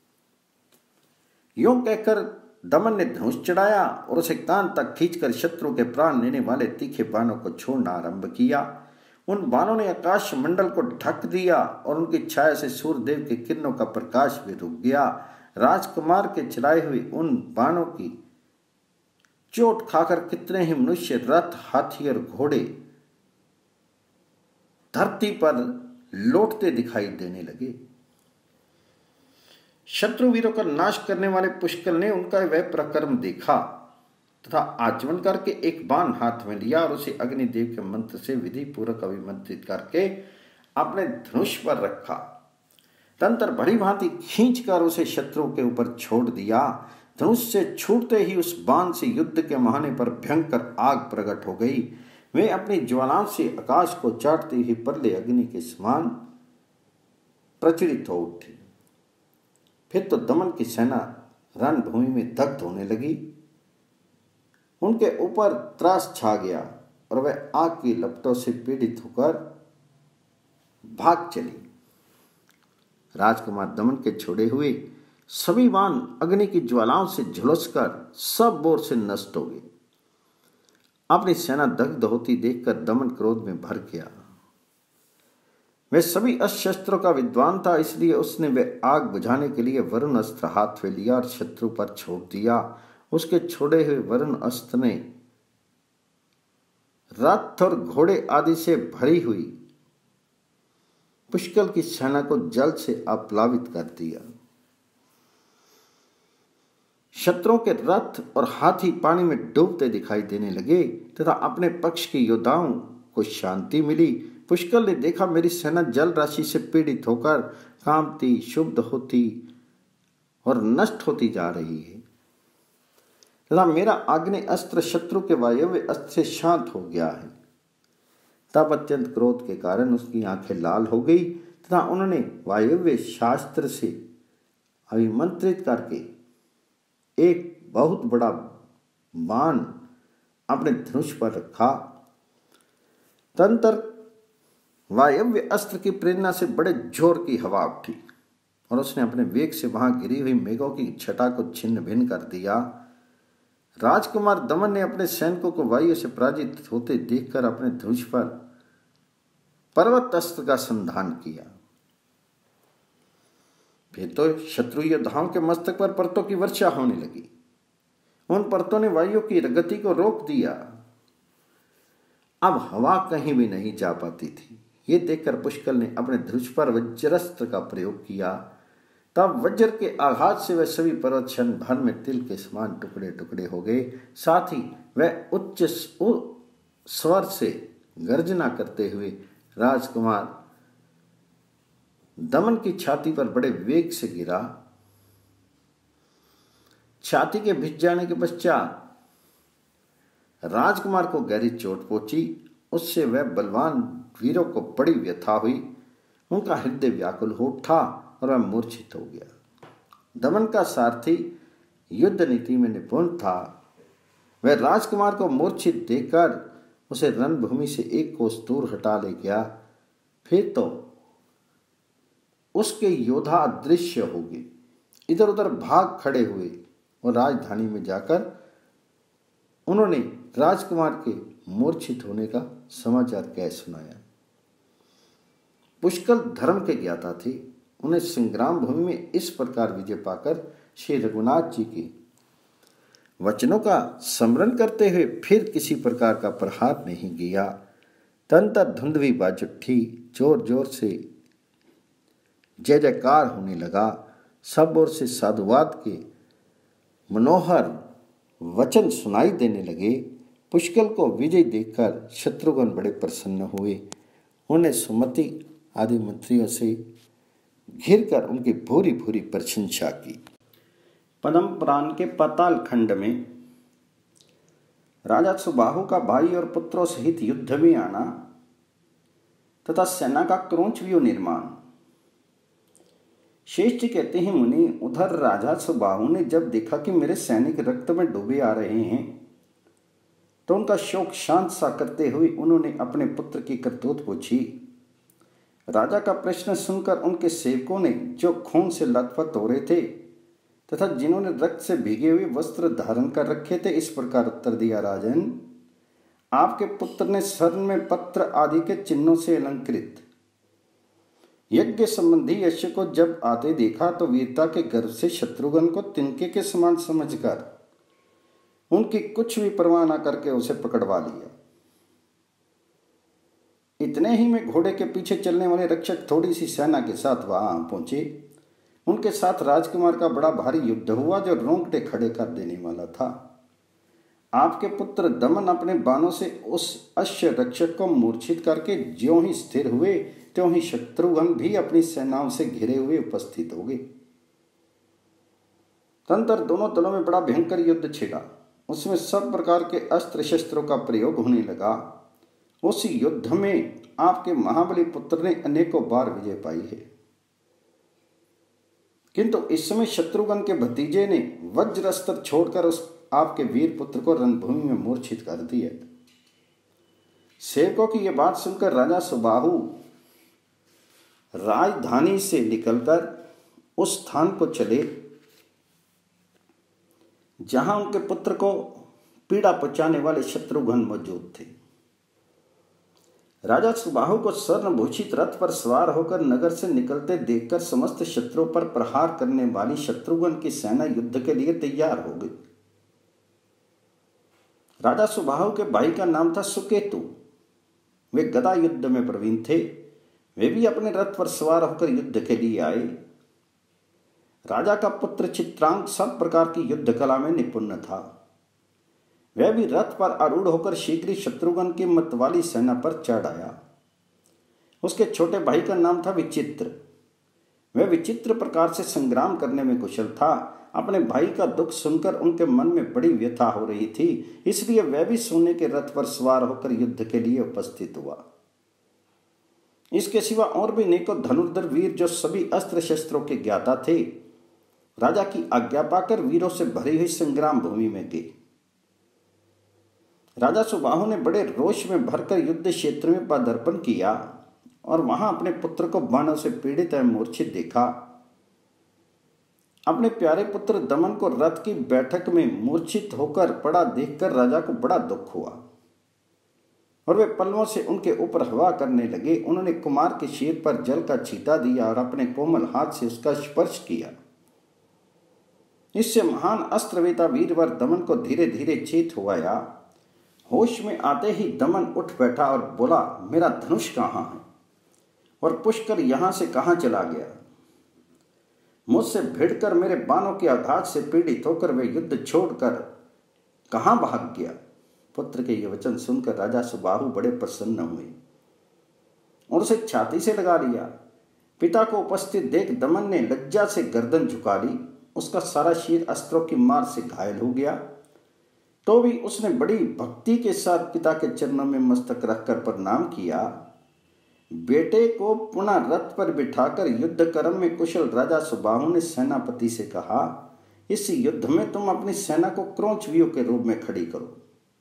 यूं कहकर दमन ने धनुष चढ़ाया और उसे कान तक खींचकर शत्रु के प्राण लेने वाले तीखे बाणों को छोड़ना आरंभ किया। उन बाणों ने आकाश मंडल को ढक दिया और उनकी छाया से सूर्यदेव के किरणों का प्रकाश भी रुक गया। राजकुमार के चलाए हुए उन बाणों की चोट खाकर कितने ही मनुष्य, रथ, हाथी और घोड़े धरती पर लौटते दिखाई देने लगे। शत्रु वीरों का नाश करने वाले पुष्कल ने उनका वह प्रकर्म देखा तथा आचमन करके एक बाण हाथ में लिया और उसे अग्निदेव के मंत्र से विधि पूर्वक अभिमंत्रित करके अपने धनुष पर रखा। तंत्र भली भांति खींचकर उसे शत्रु के ऊपर छोड़ दिया। धनुष से छूटते ही उस बाण से युद्ध के महाने पर भयंकर आग प्रकट हो गई। वे अपनी ज्वालाओं से आकाश को चाटती हुई प्रलय अग्नि के समान प्रचलित हो उठी। फिर तो दमन की सेना रणभूमि में दग्ध होने लगी। उनके ऊपर त्रास छा गया और वह आग की लपटों से पीड़ित होकर भाग चली। राजकुमार दमन के छोड़े हुए सभी बाण अग्नि की ज्वालाओं से झुलसकर सब ओर से नष्ट हो गए। अपनी सेना दग्ध होती देखकर दमन क्रोध में भर गया। वह सभी अस्त्रों का विद्वान था, इसलिए उसने वह आग बुझाने के लिए वरुण अस्त्र हाथ में लिया और शत्रु पर छोड़ दिया। उसके छोड़े हुए वरुण अस्त्र ने रथ और घोड़े आदि से भरी हुई पुष्कल की सेना को जल से आप्लावित कर दिया। शत्रुओं के रथ और हाथी पानी में डूबते दिखाई देने लगे तथा अपने पक्ष के योद्धाओं को शांति मिली। पुष्कल ने देखा मेरी सेना जल राशि से पीड़ित होकर कांपती, शुद्ध होती और नष्ट होती जा रही है तथा मेरा आग्नेय अस्त्र शत्रु के वायव्य अस्त्र से शांत हो गया है। तब अत्यंत क्रोध के कारण उसकी आंखें लाल हो गई तथा उन्होंने वायव्य शास्त्र से अभिमंत्रित करके एक बहुत बड़ा बाण अपने धनुष पर रखा। तंत्र वायव्य अस्त्र की प्रेरणा से बड़े जोर की हवा उठी और उसने अपने वेग से वहां गिरी हुई मेघों की छटा को छिन्न भिन्न कर दिया। राजकुमार दमन ने अपने सैनिकों को वायु से पराजित होते देखकर अपने धनुष पर पर्वत अस्त्र का संधान किया। फिर तो शत्रु योद्धाओं के मस्तक पर पर्वतों की वर्षा होने लगी। उन पर्वतों ने वायु की गति को रोक दिया। अब हवा कहीं भी नहीं जा पाती थी। ये देखकर पुष्कल ने अपने धनुष पर वज्रस्त्र का प्रयोग किया। तब वज्र के आघात से वह सभी पर्वत क्षण भर में तिल के समान टुकड़े टुकड़े हो गए। साथ ही वह उच्च स्वर से गर्जना करते हुए राजकुमार दमन की छाती पर बड़े वेग से गिरा। छाती के भिज जाने के पश्चात राजकुमार को गहरी चोट पहुंची। उससे वह बलवान वीरों को बड़ी व्यथा हुई। उनका हृदय व्याकुल हो उठा और वह मूर्छित हो गया। दमन का सारथी युद्ध नीति में निपुण था। वह राजकुमार को मूर्छित देखकर उसे रणभूमि से एक कोस दूर हटा ले गया। फिर तो उसके योद्धा अदृश्य हो गए, इधर उधर भाग खड़े हुए और राजधानी में जाकर उन्होंने राजकुमार के मूर्छित होने का समाचार कह सुनाया। पुष्कल धर्म के ज्ञाता थे। उन्हें संग्राम भूमि में इस प्रकार विजय पाकर श्री रघुनाथ जी के वचनों का स्मरण करते हुए फिर किसी प्रकार का प्रहार नहीं किया। तंत्र धुंधवी बाज उठी, जोर जोर से जय जयकार होने लगा। सब ओर से साधुवाद के मनोहर वचन सुनाई देने लगे। पुष्कल को विजय देखकर शत्रुघ्न बड़े प्रसन्न हुए। उन्हें सुमति आदि मंत्रियों से घिरकर उनकी भूरी भूरी प्रशंसा की। पद्म पुराण के पाताल खंड में राजा सुबाहु का भाई और पुत्रों सहित युद्ध में आना तथा सेना का क्रौंच व्यूह निर्माण। शेष जी कहते हैं, मुनि, उधर राजा सुबाहु ने जब देखा कि मेरे सैनिक रक्त में डूबे आ रहे हैं तो उनका शोक शांत सा करते हुए उन्होंने अपने पुत्र की करतूत पूछी। राजा का प्रश्न सुनकर उनके सेवकों ने, जो खून से लथपथ हो रहे थे तथा जिन्होंने रक्त से भीगे हुए वस्त्र धारण कर रखे थे, इस प्रकार उत्तर दिया। राजन, आपके पुत्र ने स्वर्ण में पत्र आदि के चिन्हों से अलंकृत यज्ञ संबंधी यश को जब आते देखा तो वीरता के गर्व से शत्रुघ्न को तिनके के समान समझकर उनकी कुछ भी परवाह न करके उसे पकड़वा लिया। इतने ही में घोड़े के पीछे चलने वाले रक्षक थोड़ी सी सेना के साथ वहां पहुंचे। उनके साथ राजकुमार का बड़ा भारी युद्ध हुआ जो रोंगटे खड़े कर देने वाला था। आपके पुत्र दमन अपने बाणों से उस अश्व रक्षक को मूर्छित करके ज्यों ही स्थिर हुए त्यों ही शत्रुघ्न भी अपनी सेनाओं से घिरे हुए उपस्थित हो गए। तदंतर दोनों दलों में बड़ा भयंकर युद्ध छिड़ा। उसमें सब प्रकार के अस्त्र शस्त्रों का प्रयोग होने लगा। उस युद्ध में आपके महाबली पुत्र ने अनेकों बार विजय पाई है, किंतु इस समय शत्रुघ्न के भतीजे ने वज्र अस्त्र छोड़कर उस आपके वीर पुत्र को रणभूमि में मूर्छित कर दिया। सेवकों की यह बात सुनकर राजा सुबाहु राजधानी से निकलकर उस स्थान को चले जहां उनके पुत्र को पीड़ा पहुंचाने वाले शत्रुघ्न मौजूद थे। राजा सुबाहु को स्वर्णभूषित रथ पर सवार होकर नगर से निकलते देखकर समस्त शत्रुओं पर प्रहार करने वाली शत्रुघ्न की सेना युद्ध के लिए तैयार हो गई। राजा सुबाहु के भाई का नाम था सुकेतु। वे गदा युद्ध में प्रवीण थे। वे भी अपने रथ पर सवार होकर युद्ध के लिए आए। राजा का पुत्र चित्रांग सब प्रकार की युद्ध कला में निपुण था। वह भी रथ पर आरूढ़ होकर शीघ्र ही शत्रुघ्न की मतवाली सेना पर चढ़ आया। उसके छोटे भाई का नाम था विचित्र। वह विचित्र प्रकार से संग्राम करने में कुशल था। अपने भाई का दुख सुनकर उनके मन में बड़ी व्यथा हो रही थी, इसलिए वह भी सोने के रथ पर सवार होकर युद्ध के लिए उपस्थित हुआ। इसके सिवा और भी अनेकों धनुर्धर वीर जो सभी अस्त्र शस्त्रों के ज्ञाता थे, राजा की आज्ञा पाकर वीरों से भरी हुई संग्राम भूमि में गए। राजा सुबाहु ने बड़े रोष में भरकर युद्ध क्षेत्र में पदार्पण किया और वहां अपने पुत्र को बाणों से पीड़ित एवं मूर्छित देखा। अपने प्यारे पुत्र दमन को रथ की बैठक में मूर्छित होकर पड़ा देखकर राजा को बड़ा दुख हुआ और वे पल्लों से उनके ऊपर हवा करने लगे। उन्होंने कुमार के सिर पर जल का छींटा दिया और अपने कोमल हाथ से उसका स्पर्श किया। इससे महान अस्त्रवेता वीरवर दमन को धीरे धीरे चेत हुआया। होश में आते ही दमन उठ बैठा और बोला, मेरा धनुष कहाँ है और पुष्कर यहां से कहां चला गया? मुझसे भिड़कर मेरे बाणों के आघात से पीड़ित होकर वे युद्ध छोड़कर कहां भाग गया? पुत्र के ये वचन सुनकर राजा सुबाहु बड़े प्रसन्न हुए और उसे छाती से लगा लिया। पिता को उपस्थित देख दमन ने लज्जा से गर्दन झुका ली। उसका सारा शरीर अस्त्रों की मार से घायल हो गया, तो भी उसने बड़ी भक्ति के साथ पिता के चरणों में मस्तक रखकर प्रणाम किया। बेटे को पुनः रथ पर बिठाकर युद्ध कर्म में कुशल राजा सुबाहु ने सेनापति से कहा, इस युद्ध में तुम अपनी सेना को क्रोंच व्यू के रूप में खड़ी करो।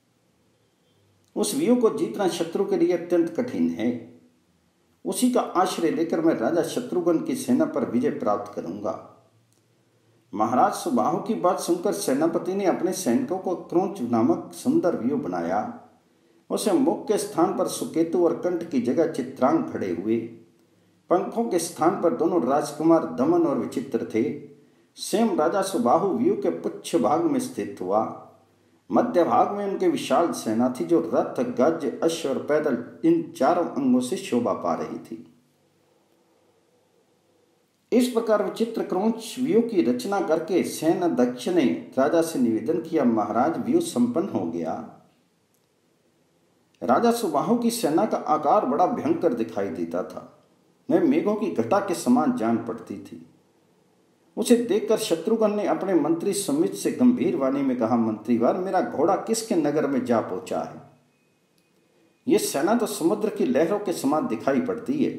उस व्यू को जीतना शत्रु के लिए अत्यंत कठिन है। उसी का आश्रय लेकर मैं राजा शत्रुघ्न की सेना पर विजय प्राप्त करूंगा। महाराज सुबाहु की बात सुनकर सेनापति ने अपने सैनिकों को क्रोंच नामक सुंदर व्यू बनाया। उसे मुख के स्थान पर सुकेतु और कंठ की जगह चित्रांग खड़े हुए। पंखों के स्थान पर दोनों राजकुमार दमन और विचित्र थे। स्वयं राजा सुबाहु व्यू के पुच्छ भाग में स्थित हुआ। मध्य भाग में उनके विशाल सेना थी जो रथ, गज, अश्व और पैदल इन चारों अंगों से शोभा पा रही थी। इस प्रकार विचित्र क्रोंच व्यू की रचना करके सेनाध्यक्ष ने राजा से निवेदन किया, महाराज व्यू संपन्न हो गया। राजा सुबाहु की सेना का आकार बड़ा भयंकर दिखाई देता था। वह मेघों की घटा के समान जान पड़ती थी। उसे देखकर शत्रुघ्न ने अपने मंत्री सुमित से गंभीर वाणी में कहा, मंत्रीवर, मेरा घोड़ा किसके नगर में जा पहुंचा है? यह सेना तो समुद्र की लहरों के समान दिखाई पड़ती है।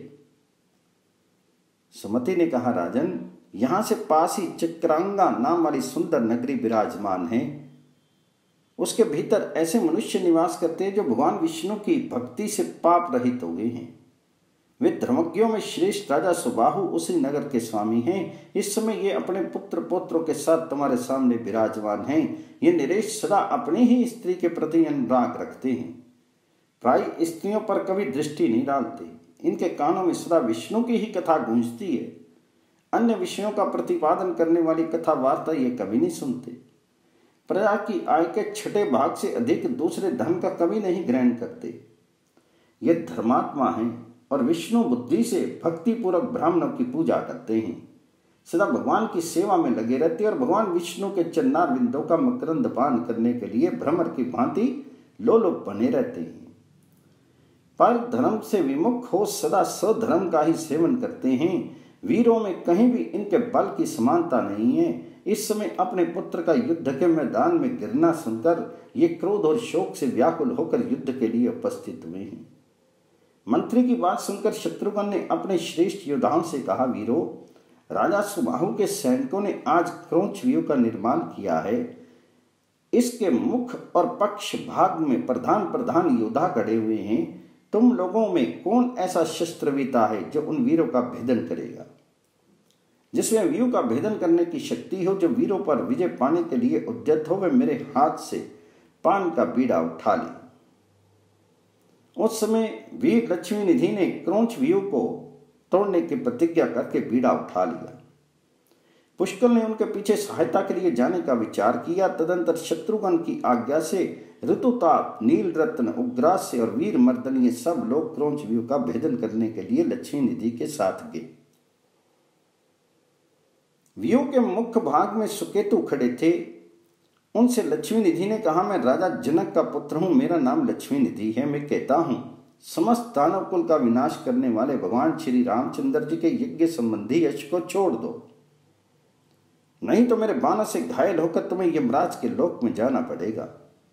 सुमति ने कहा, राजन, यहां से पास ही चित्रांगा नाम वाली सुंदर नगरी विराजमान है। उसके भीतर ऐसे मनुष्य निवास करते हैं जो भगवान विष्णु की भक्ति से पाप रहित हो गए हैं। वे धर्मज्ञों में श्रेष्ठ राजा सुबाहु उसी नगर के स्वामी हैं। इस समय ये अपने पुत्र पौत्रों के साथ तुम्हारे सामने विराजमान हैं। ये नरेश सदा अपनी ही स्त्री के प्रति अनुराग रखते हैं, प्राय स्त्रियों पर कभी दृष्टि नहीं डालते। इनके कानों में सदा विष्णु की ही कथा गूंजती है। अन्य विषयों का प्रतिपादन करने वाली कथा वार्ता ये कभी नहीं सुनते। प्रजा की आय के छठे भाग से अधिक दूसरे धन का कभी नहीं ग्रहण करते। ये धर्मात्मा हैं और विष्णु बुद्धि से भक्ति पूर्वक ब्राह्मणों की पूजा करते हैं। सदा भगवान की सेवा में लगे रहते और भगवान विष्णु के चरणार बिंदों का मकरंद पान करने के लिए भ्रमर की भांति लोलुप बने रहते हैं। पर धर्म से विमुख हो सदा स्वधर्म का ही सेवन करते हैं। वीरों में कहीं भी इनके बल की समानता नहीं है। इस समय अपने पुत्र का युद्ध के मैदान में गिरना सुनकर ये क्रोध और शोक से व्याकुल होकर युद्ध के लिए उपस्थित हुए हैं। मंत्री की बात सुनकर शत्रुघ्न ने अपने श्रेष्ठ योद्धाओं से कहा, वीरों, राजा सुबाहु के सैनिकों ने आज क्रौंचव्यूह का निर्माण किया है। इसके मुख और पक्ष भाग में प्रधान प्रधान योद्धा खड़े हुए हैं। तुम लोगों में कौन ऐसा शस्त्रवीता है जो उन वीरों का भेदन करेगा, जिसमें व्यूह का भेदन करने की शक्ति हो? जो वीरों पर विजय पाने के लिए उद्यत हो, वे मेरे हाथ से पान का बीड़ा उठा ले। उस समय वीर लक्ष्मी निधि ने क्रौंचव्यूह को तोड़ने की प्रतिज्ञा करके बीड़ा उठा लिया। पुष्कल ने उनके पीछे सहायता के लिए जाने का विचार किया। तदंतर शत्रुघ्न की आज्ञा से ऋतुताप, नीलरत्न, उग्रास्य और वीर मर्दन ये सब लोग क्रौंचव्यूह का भेदन करने के लिए लक्ष्मी निधि के साथ गए। व्यूह के मुख्य भाग में सुकेतु खड़े थे। उनसे लक्ष्मी निधि ने कहा, मैं राजा जनक का पुत्र हूं, मेरा नाम लक्ष्मी निधि है। मैं कहता हूं, समस्त दानव कुल का विनाश करने वाले भगवान श्री रामचंद्र जी के यज्ञ संबंधी यश को छोड़ दो, नहीं तो मेरे बाणों से घायल होकर तुम्हें यमराज के लोक में जाना पड़ेगा।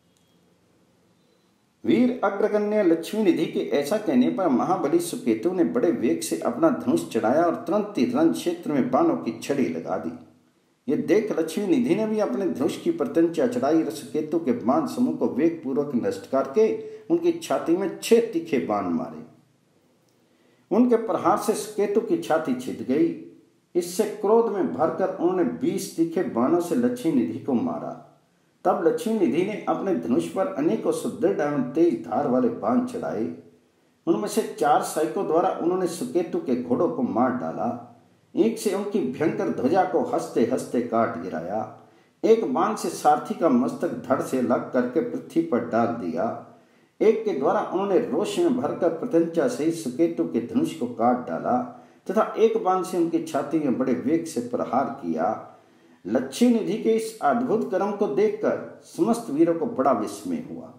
वीर अग्रगण्य लक्ष्मी निधि के ऐसा कहने पर महाबली सुकेतु ने बड़े वेग से अपना धनुष चढ़ाया और तुरंत ही रण क्षेत्र में बाणों की छड़ी लगा दी। ये देख लक्ष्मी निधि ने भी अपने धनुष की प्रत्यंचा चढ़ाई और सुकेतु के बाण समूह को वेग पूर्वक नष्ट करके उनकी छाती में छह तीखे बाण मारे। उनके प्रहार से सुकेतु की छाती छिद गई। इससे क्रोध में भरकर उन्होंने बीस तीखे बाणों से लक्ष्मी निधि को मारा। तब लक्ष्मी निधि ने अपने धनुष पर अनेकों सुदृढ़ एवं तेज धार वाले बाण चढ़ाए। उनमें से चार सैनिकों द्वारा उन्होंने सुकेतु के घोड़ों को मार डाला। एक से उनकी भयंकर ध्वजा को हंसते हंसते काट गिराया। एक बाण से सारथी का मस्तक धड़ से लग करके पृथ्वी पर डाल दिया। एक के द्वारा उन्होंने रोष में भरकर प्रत्यंचा से सुकेतु के धनुष को काट डाला तथा एक बाण से उनकी छाती में बड़े वेग से प्रहार किया। लक्ष्मी निधि के इस अद्भुत कर्म को देखकर समस्त वीरों को बड़ा विस्मय हुआ।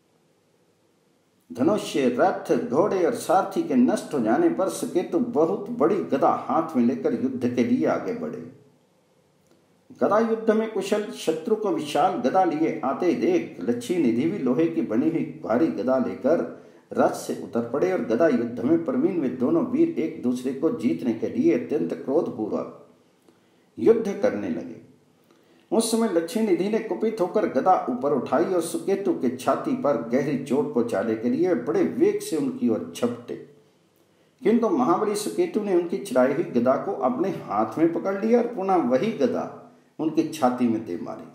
धनुष्य, रथ, घोड़े और सारथी के नष्ट हो जाने पर सुकेतु बहुत बड़ी गदा हाथ में लेकर युद्ध के लिए आगे बढ़े। गदा युद्ध में कुशल शत्रु को विशाल गदा लिए आते देख लक्ष्मी निधि भी लोहे की बनी हुई भारी गदा लेकर रथ से उतर पड़े और गदा युद्ध में प्रवीण वे दोनों वीर एक दूसरे को जीतने के लिए अत्यंत क्रोधपूर्वक युद्ध करने लगे। उस समय लक्ष्मी निधि ने कुपित होकर गदा ऊपर उठाई और सुकेतु के छाती पर गहरी चोट पहुंचाने के लिए बड़े वेग से उनकी ओर झपटे, किंतु महाबली सुकेतु ने उनकी चढ़ाई हुई गदा को अपने हाथ में पकड़ लिया और पुनः वही गदा उनकी छाती में दे मारी।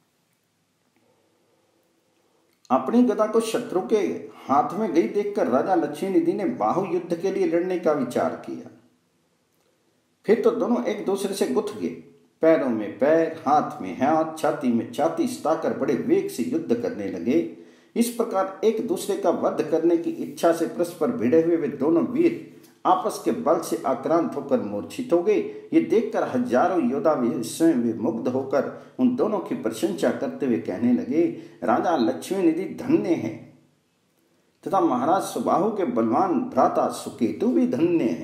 अपनी गदा को शत्रु के हाथ में गई देखकर राजा लक्ष्मी निधि ने बाहु युद्ध के लिए लड़ने का विचार किया। फिर तो दोनों एक दूसरे से गुथ गए। पैरों में पैर, हाथ में हाथ, छाती में छाती सताकर बड़े वेग से युद्ध करने लगे। इस प्रकार एक दूसरे का वध करने की इच्छा से परस्पर भिड़े हुए वे दोनों वीर आपस के बल से आक्रांत होकर मूर्छित हो गए। ये देखकर हजारों योद्धा स्वयं वे मुग्ध होकर उन दोनों की प्रशंसा करते हुए कहने लगे, राजा लक्ष्मी निधि धन्य है तथा महाराज सुबाहु के बलवान भ्राता सुकेतु भी धन्य है।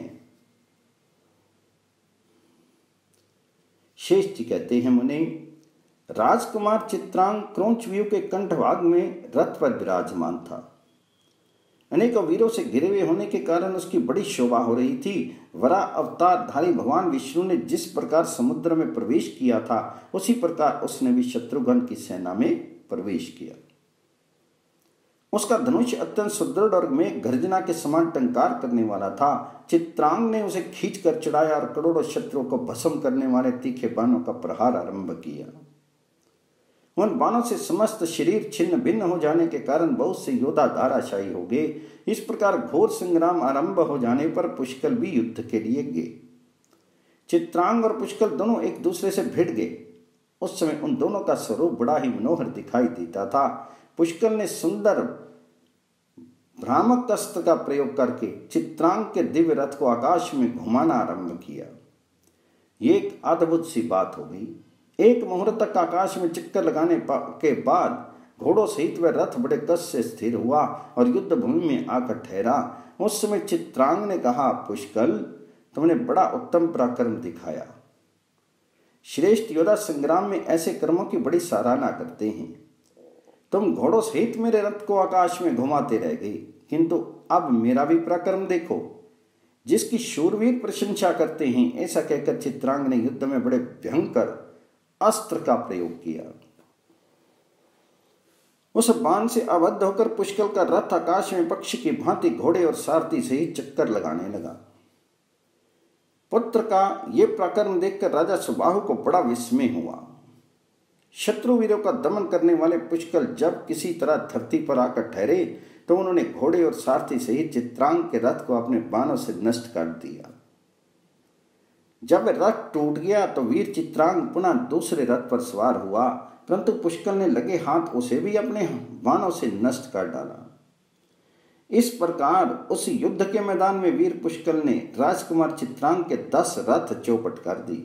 शेष जी कहते हैं, मुनि, राजकुमार चित्रांग क्रौंचव्यूह के कंठभाग में रथ पर विराजमान था। अनेकों वीरों से घिरे हुए होने के कारण उसकी बड़ी शोभा हो रही थी। वरा अवतारधारी भगवान विष्णु ने जिस प्रकार समुद्र में प्रवेश किया था उसी प्रकार उसने भी शत्रुघ्न की सेना में प्रवेश किया। उसका धनुष अत्यंत सुदृढ़ और मेघ गर्जना के समान टंकार करने वाला था। चित्रांग ने उसे खींच कर चढ़ाया और करोड़ों शत्रुओं को भस्म करने वाले तीखे बाणों का प्रहार आरंभ किया। उन बाणों से समस्त शरीर छिन्न भिन्न हो जाने के कारण बहुत से योद्धा धाराशायी हो गए। इस प्रकार घोर संग्राम आरंभ हो जाने पर पुष्कल भी युद्ध के लिए गए। चित्रांग और पुष्कल दोनों एक दूसरे से भिड़ गए। उस समय उन दोनों का स्वरूप बड़ा ही मनोहर दिखाई देता था। पुष्कल ने सुंदर भ्रामक अस्त्र का प्रयोग करके चित्रांग के दिव्य रथ को आकाश में घुमाना आरंभ किया। ये एक अद्भुत सी बात हो गई। एक मुहूर्त तक आकाश में चक्कर लगाने के बाद घोड़ों सहित वह रथ बड़े कष्ट से स्थिर हुआ और युद्ध भूमि में आकर ठहरा। उस समय चित्रांग ने कहा, पुष्कल, तुमने बड़ा उत्तम पराक्रम दिखाया। श्रेष्ठ योद्धा संग्राम में ऐसे कर्मों की बड़ी सराहना करते हैं। तुम घोड़ों सहित मेरे रथ को आकाश में घुमाते रह गए, किंतु अब मेरा भी पराक्रम देखो, जिसकी शूरवीर प्रशंसा करते हैं। ऐसा कहकर चित्रांग ने युद्ध में बड़े भयंकर अस्त्र का प्रयोग किया। उस बाण से आबद्ध होकर पुष्कल का रथ आकाश में पक्षी की भांति घोड़े और सारथी सहित चक्कर लगाने लगा। पुत्र का ये पराक्रम देखकर राजा सुबाहु को बड़ा विस्मय हुआ। शत्रु वीरों का दमन करने वाले पुष्कल जब किसी तरह धरती पर आकर ठहरे तो उन्होंने घोड़े और सारथी सहित चित्रांग के रथ को अपने बाणों से नष्ट कर दिया। जब रथ टूट गया तो वीर चित्रांग पुनः दूसरे रथ पर सवार हुआ, परंतु पुष्कल ने लगे हाथ उसे भी अपने बाणों से नष्ट कर डाला। इस प्रकार उस युद्ध के मैदान में वीर पुष्कल ने राजकुमार चित्रांग के दस रथ चौपट कर दी।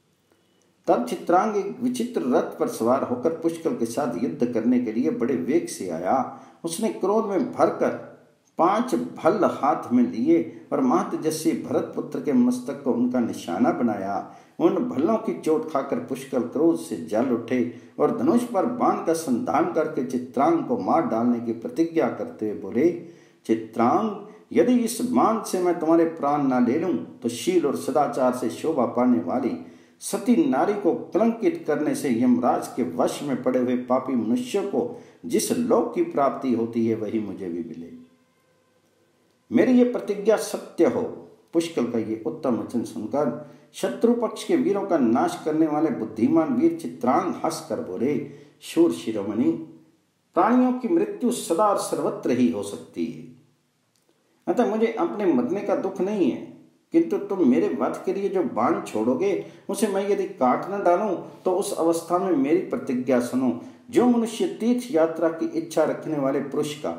तब चित्रांग एक विचित्र रथ पर सवार होकर पुष्कल के साथ युद्ध करने के लिए बड़े वेग से आया। उसने क्रोध में भरकर पांच भल्ल हाथ में लिए और महतजस्वी भरत पुत्र के मस्तक को उनका निशाना बनाया। उन भल्लों की चोट खाकर पुष्कल क्रोध से जल उठे और धनुष पर बाण का संधान करके चित्रांग को मार डालने की प्रतिज्ञा करते हुए बोले, चित्रांग, यदि इस बाण से मैं तुम्हारे प्राण न ले लूं तो शील और सदाचार से शोभा पाने वाली सती नारी को कलंकित करने से यमराज के वश में पड़े हुए पापी मनुष्य को जिस लोक की प्राप्ति होती है वही मुझे भी मिले। मेरी ये प्रतिज्ञा सत्य हो। पुष्कल का ये उत्तम वचन सुनकर शत्रु पक्ष के वीरों का नाश करने वाले बुद्धिमान वीर चित्रांग हंसकर बोले, शूर शिरोमणि, प्राणियों की मृत्यु सदा और सर्वत्र ही हो सकती है, अतः मुझे अपने मरने का दुख नहीं है, किंतु तुम मेरे वध के लिए जो बाण छोड़ोगे उसे मैं यदि काट न डालूं तो उस अवस्था में मेरी प्रतिज्ञा सुनो। जो मनुष्य तीर्थ यात्रा की इच्छा रखने वाले पुरुष का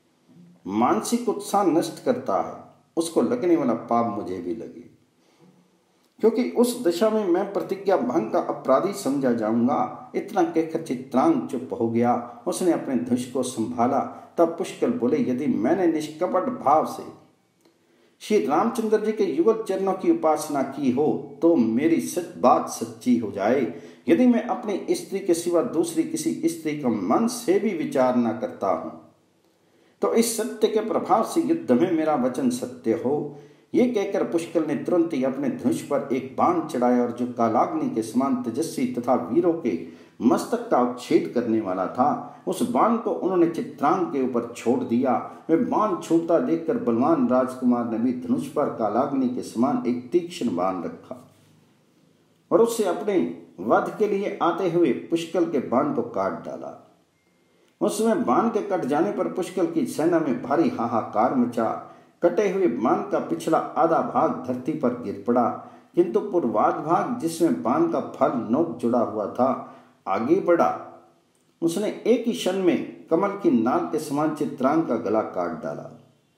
मानसिक उत्साह नष्ट करता है उसको लगने वाला पाप मुझे भी लगे, क्योंकि उस दशा में मैं प्रतिज्ञा भंग का अपराधी समझा जाऊंगा। इतना कहकर चित्रांग चुप हो गया। उसने अपने धनुष को संभाला। तब पुष्कल बोले, यदि मैंने निष्कपट भाव से श्री रामचंद्र जी के युगल चरणों की उपासना की हो तो मेरी सच बात सच्ची हो जाए। यदि मैं अपनी स्त्री के सिवा दूसरी किसी स्त्री का मन से भी विचार न करता हूं तो इस सत्य के प्रभाव से युद्ध में मेरा वचन सत्य हो। ये कहकर पुष्कल ने तुरंत ही अपने धनुष पर एक बाण चढ़ाया और जो कालाग्नि के समान तेजस्वी तथा वीरों के मस्तक का उच्छेद करने वाला था, उस बाण को उन्होंने चित्रांग के ऊपर छोड़ दिया। वे बाण छूटता देखकर बलवान राजकुमार ने भी धनुष पर कालाग्नि के समान एक तीक्ष्ण बाण रखा और उससे अपने वध के लिए आते हुए पुष्कल के बाण को काट डाला। उस समय बाण के कट जाने पर पुष्कल की सेना में भारी हाहाकार मचा। कटे हुए बाण का पिछला आधा भाग धरती पर गिर पड़ा, किंतु पूर्वाध भाग जिसमें बाण का फल नोक जुड़ा हुआ था आगे बढ़ा। उसने एक ही क्षण में कमल की नाल के समान चित्रांग का गला काट डाला।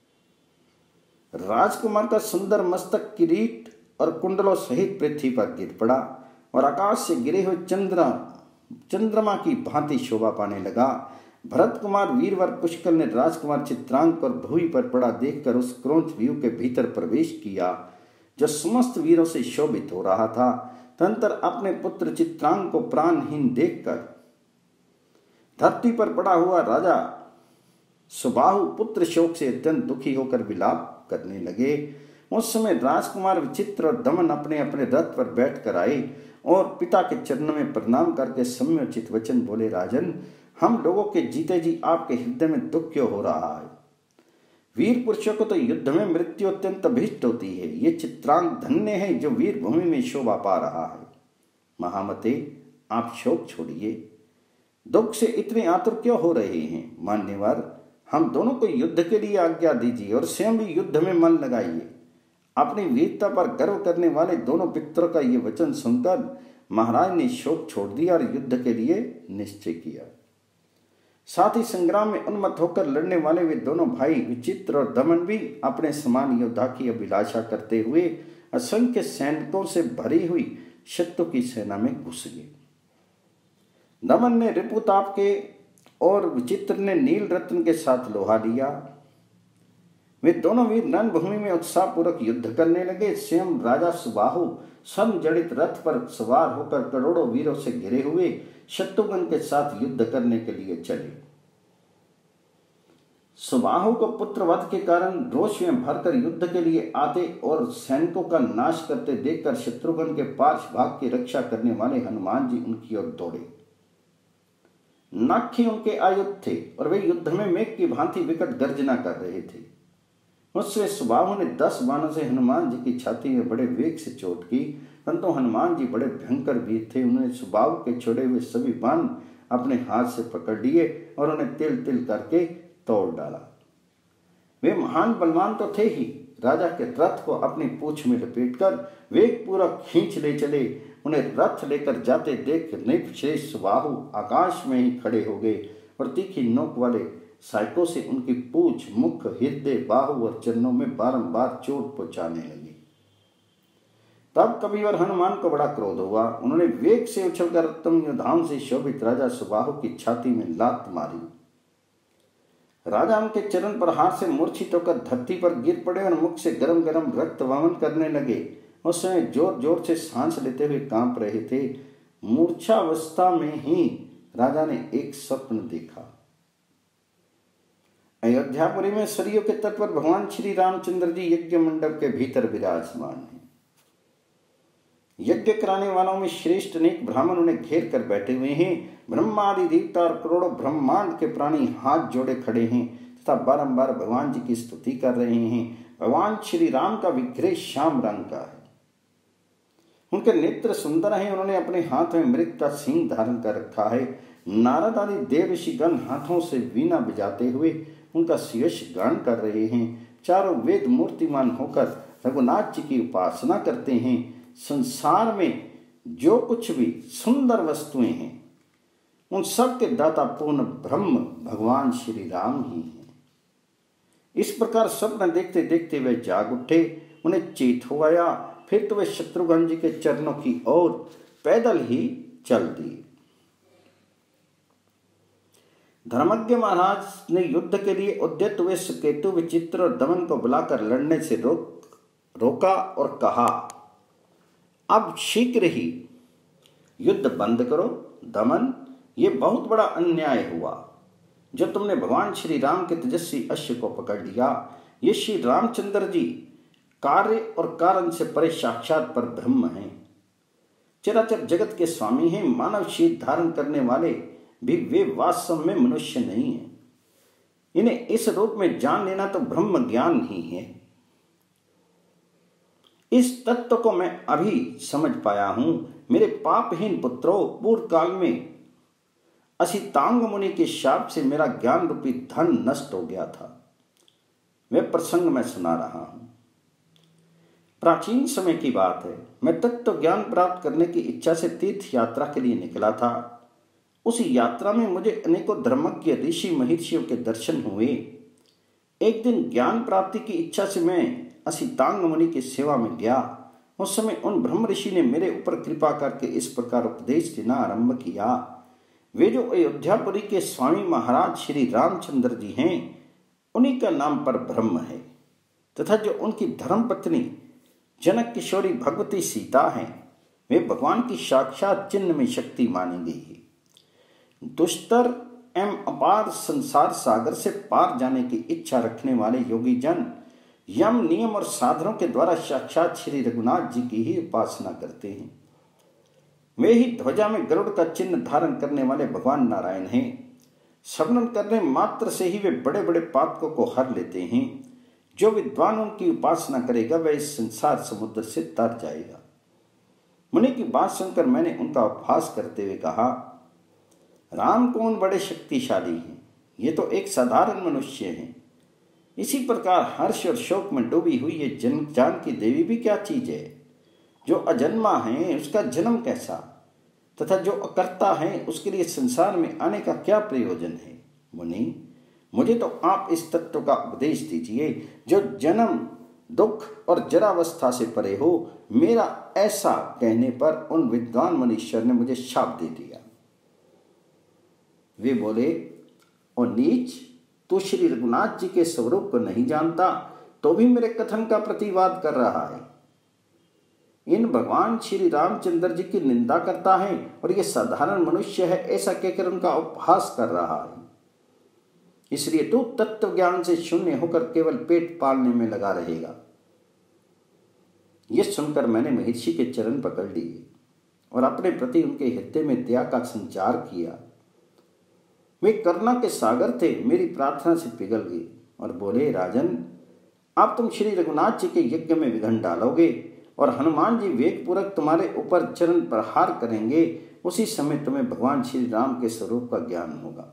राजकुमार का सुंदर मस्तक किरीट और कुंडलों सहित पृथ्वी पर गिर पड़ा और आकाश से गिरे हुए चंद्र चंद्रमा की भांति शोभा पाने लगा। भरत कुमार वीरवर पुष्कल ने राजकुमार चित्रांग पर भूमि पर पड़ा देखकर उस क्रोध व्यू के भीतर प्रवेश किया जो समस्त वीरों से शोभित हो रहा था। तदंतर अपने पुत्र चित्रांग को प्राणहीन देखकर धरती पर पड़ा हुआ राजा सुबाहु पुत्र शोक से अत्यंत दुखी होकर विलाप करने लगे। उस समय राजकुमार विचित्र और दमन अपने अपने रथ पर बैठ कर आए और पिता के चरणों में प्रणाम करके सम्योचित वचन बोले, राजन, हम लोगों के जीते जी आपके हृदय में दुख क्यों हो रहा है? वीर पुरुषों को तो युद्ध में मृत्यु अत्यंत अभीष्ट होती है। ये चित्रांग धन्य है जो वीर भूमि में शोभा पा रहा है। महामते, आप शोक छोड़िए, दुख से इतने आतुर क्यों हो रहे हैं? मान्यवर, हम दोनों को युद्ध के लिए आज्ञा दीजिए और स्वयं भी युद्ध में मन लगाइए। अपनी वीरता पर गर्व करने वाले दोनों पितरों का ये वचन सुनकर महाराज ने शोक छोड़ दिया और युद्ध के लिए निश्चय किया। साथ ही संग्राम में उन्मत्त होकर लड़ने वाले वे दोनों भाई विचित्र और दमन भी अपने समान योद्धा की अभिलाषा करते हुए असंख्य सैनिकों से भरी हुई शत्रु की सेना में घुस गए। दमन ने रिपुताप के और विचित्र ने नील रत्न के साथ लोहा लिया। वे दोनों वीर रणभूमि में उत्साहपूर्वक युद्ध करने लगे। स्वयं राजा सुबाहु समजड़ित रथ पर सवार होकर करोड़ों वीरों से घिरे हुए शत्रुघ्न के साथ युद्ध करने के लिए चले। सुबाहु को पुत्रवध के कारण रोष में भरकर युद्ध के लिए आते और सैनिकों का नाश करते देखकर शत्रुघ्न के पार्श्व भाग की रक्षा करने वाले हनुमान जी उनकी ओर दौड़े। नाखी उनके आयुध थे और वे युद्ध में मेघ की भांति विकट गर्जना कर रहे थे। उससे सुबाहु ने दस बाणों से हनुमान जी की छाती में बड़े वेग से चोट की, परंतु हनुमान जी बड़े भयंकर वीर थे। उन्होंने सुबाहु के छोड़े हुए सभी बाण अपने हाथ से पकड़ लिए और उन्हें तिल तिल करके तोड़ डाला। वे महान बलवान तो थे ही, राजा के रथ को अपनी पूंछ में लपेटकर वेग पूर्वक खींच ले चले। उन्हें रथ लेकर जाते देख नृपश्रेष्ठ सुबाहु आकाश में ही खड़े हो गए और तीखी नोक वाले साइकों से उनकी पूंछ, मुख, हृदय, बाहु और चरणों में बारंबार चोट पहुंचाने लगी। तब कविवर हनुमान को बड़ा क्रोध हुआ। उन्होंने वेग से उछलकर उत्तम योद्धाओं से शोभित राजा सुबाहु की छाती में लात मारी। राजा उनके चरण पर हाथ से मूर्छित होकर धरती पर गिर पड़े और मुख से गरम गरम रक्त वमन करने लगे। उस समय जोर जोर से सांस लेते हुए कांप रहे थे। मूर्छावस्था में ही राजा ने एक स्वप्न देखा। अयोध्यापुरी में सरयू के तट पर भगवान श्री रामचंद्र जी यज्ञ मंडप के भीतर विराजमान हैं। यज्ञ कराने वालों में श्रेष्ठ अनेक ब्राह्मण उन्हें घेर कर बैठे हुए हैं। ब्रह्मादि देवता और करोड़ों ब्रह्मांड के प्राणी हाथ जोड़े खड़े हैं तथा बारंबार भगवान जी की स्तुति कर रहे हैं। भगवान श्री राम का विग्रह श्याम रंग का है। उनके नेत्र सुंदर हैं। उन्होंने अपने हाथ में मृग का सिंह धारण कर रखा है। नारद आदि देव ऋषिगण हाथों से वीणा बजाते हुए उनका यश गान कर रहे हैं। चारों वेद मूर्तिमान होकर रघुनाथ जी की उपासना करते हैं। संसार में जो कुछ भी सुंदर वस्तुएं हैं उन सब के दाता पूर्ण ब्रह्म भगवान श्री राम ही हैं। इस प्रकार स्वप्न देखते देखते वे जाग उठे। उन्हें चेत हो आया। फिर तो वे शत्रुघ्न जी के चरणों की ओर पैदल ही चल दिए। धर्मज्ञ महाराज ने युद्ध के लिए उद्यत हुए सुकेतु, विचित्र और दमन को बुलाकर लड़ने से रोक रोका और कहा, अब शीघ्र ही युद्ध बंद करो। दमन, ये बहुत बड़ा अन्याय हुआ जो तुमने भगवान श्री राम के तेजस्वी अश्व को पकड़ लिया। ये श्री रामचंद्र जी कार्य और कारण से परे साक्षात पर ब्रह्म हैं। चराचर जगत के स्वामी हैं। मानव शीत धारण करने वाले भी वे वास्तव में मनुष्य नहीं हैं। इन्हें इस रूप में जान लेना तो ब्रह्म ज्ञान ही है। इस तत्व को मैं अभी समझ पाया हूं। मेरे पापहीन पुत्रों, पूर्व काल में असितांग मुनि के शाप से मेरा ज्ञान रूपी धन नष्ट हो गया था। वह प्रसंग मैं सुना रहा हूं। प्राचीन समय की बात है। मैं तत्व ज्ञान प्राप्त करने की इच्छा से तीर्थ यात्रा के लिए निकला था। उस यात्रा में मुझे अनेकों धर्मज्ञ ऋषि महर्षियों के दर्शन हुए। एक दिन ज्ञान प्राप्ति की इच्छा से मैं असितांग मुनि की सेवा में गया। उस समय उन ब्रह्म ऋषि ने मेरे ऊपर कृपा करके इस प्रकार उपदेश देना आरंभ किया। वे जो अयोध्यापुरी के स्वामी महाराज श्री रामचंद्र जी हैं, उन्हीं का नाम पर ब्रह्म है तथा जो उनकी धर्मपत्नी जनक किशोरी भगवती सीता हैं, वे भगवान की साक्षात चिन्ह में शक्ति मानी गई है। दुष्तर एवं अपार संसार सागर से पार जाने की इच्छा रखने वाले योगी जन यम नियम और साधनों के द्वारा साक्षात श्री रघुनाथ जी की ही उपासना करते हैं। वे ही ध्वजा में गरुड़ का चिन्ह धारण करने वाले भगवान नारायण हैं। श्रवण करने मात्र से ही वे बड़े बड़े पातकों को हर लेते हैं। जो विद्वान उनकी उपासना करेगा वह इस संसार समुद्र से तर जाएगा। मुनि की बात सुनकर मैंने उनका उपहास करते हुए कहा, राम कौन बड़े शक्तिशाली हैं, ये तो एक साधारण मनुष्य हैं। इसी प्रकार हर्ष और शोक में डूबी हुई ये जन जानकी देवी भी क्या चीज है। जो अजन्मा है उसका जन्म कैसा, तथा जो अकर्ता है उसके लिए संसार में आने का क्या प्रयोजन है। मुनि, मुझे तो आप इस तत्व का उपदेश दीजिए जो जन्म दुख और जरावस्था से परे हो। मेरा ऐसा कहने पर उन विद्वान मनुष्यों ने मुझे शाप दे दिया। वे बोले, ओ नीच, तू श्री रघुनाथ जी के स्वरूप को नहीं जानता तो भी मेरे कथन का प्रतिवाद कर रहा है। इन भगवान श्री रामचंद्र जी की निंदा करता है और ये साधारण मनुष्य है ऐसा कहकर उनका उपहास कर रहा है। इसलिए तू तत्व ज्ञान से शून्य होकर केवल पेट पालने में लगा रहेगा। यह सुनकर मैंने महर्षि के चरण पकड़ लिए और अपने प्रति उनके हृदय में दया का संचार किया। वे करुणा के सागर थे, मेरी प्रार्थना से पिघल गए और बोले, राजन, अब तुम श्री रघुनाथ जी के यज्ञ में विघ्न डालोगे और हनुमान जी वेगपूर्वक तुम्हारे ऊपर चरण प्रहार करेंगे, उसी समय तुम्हें भगवान श्री राम के स्वरूप का ज्ञान होगा।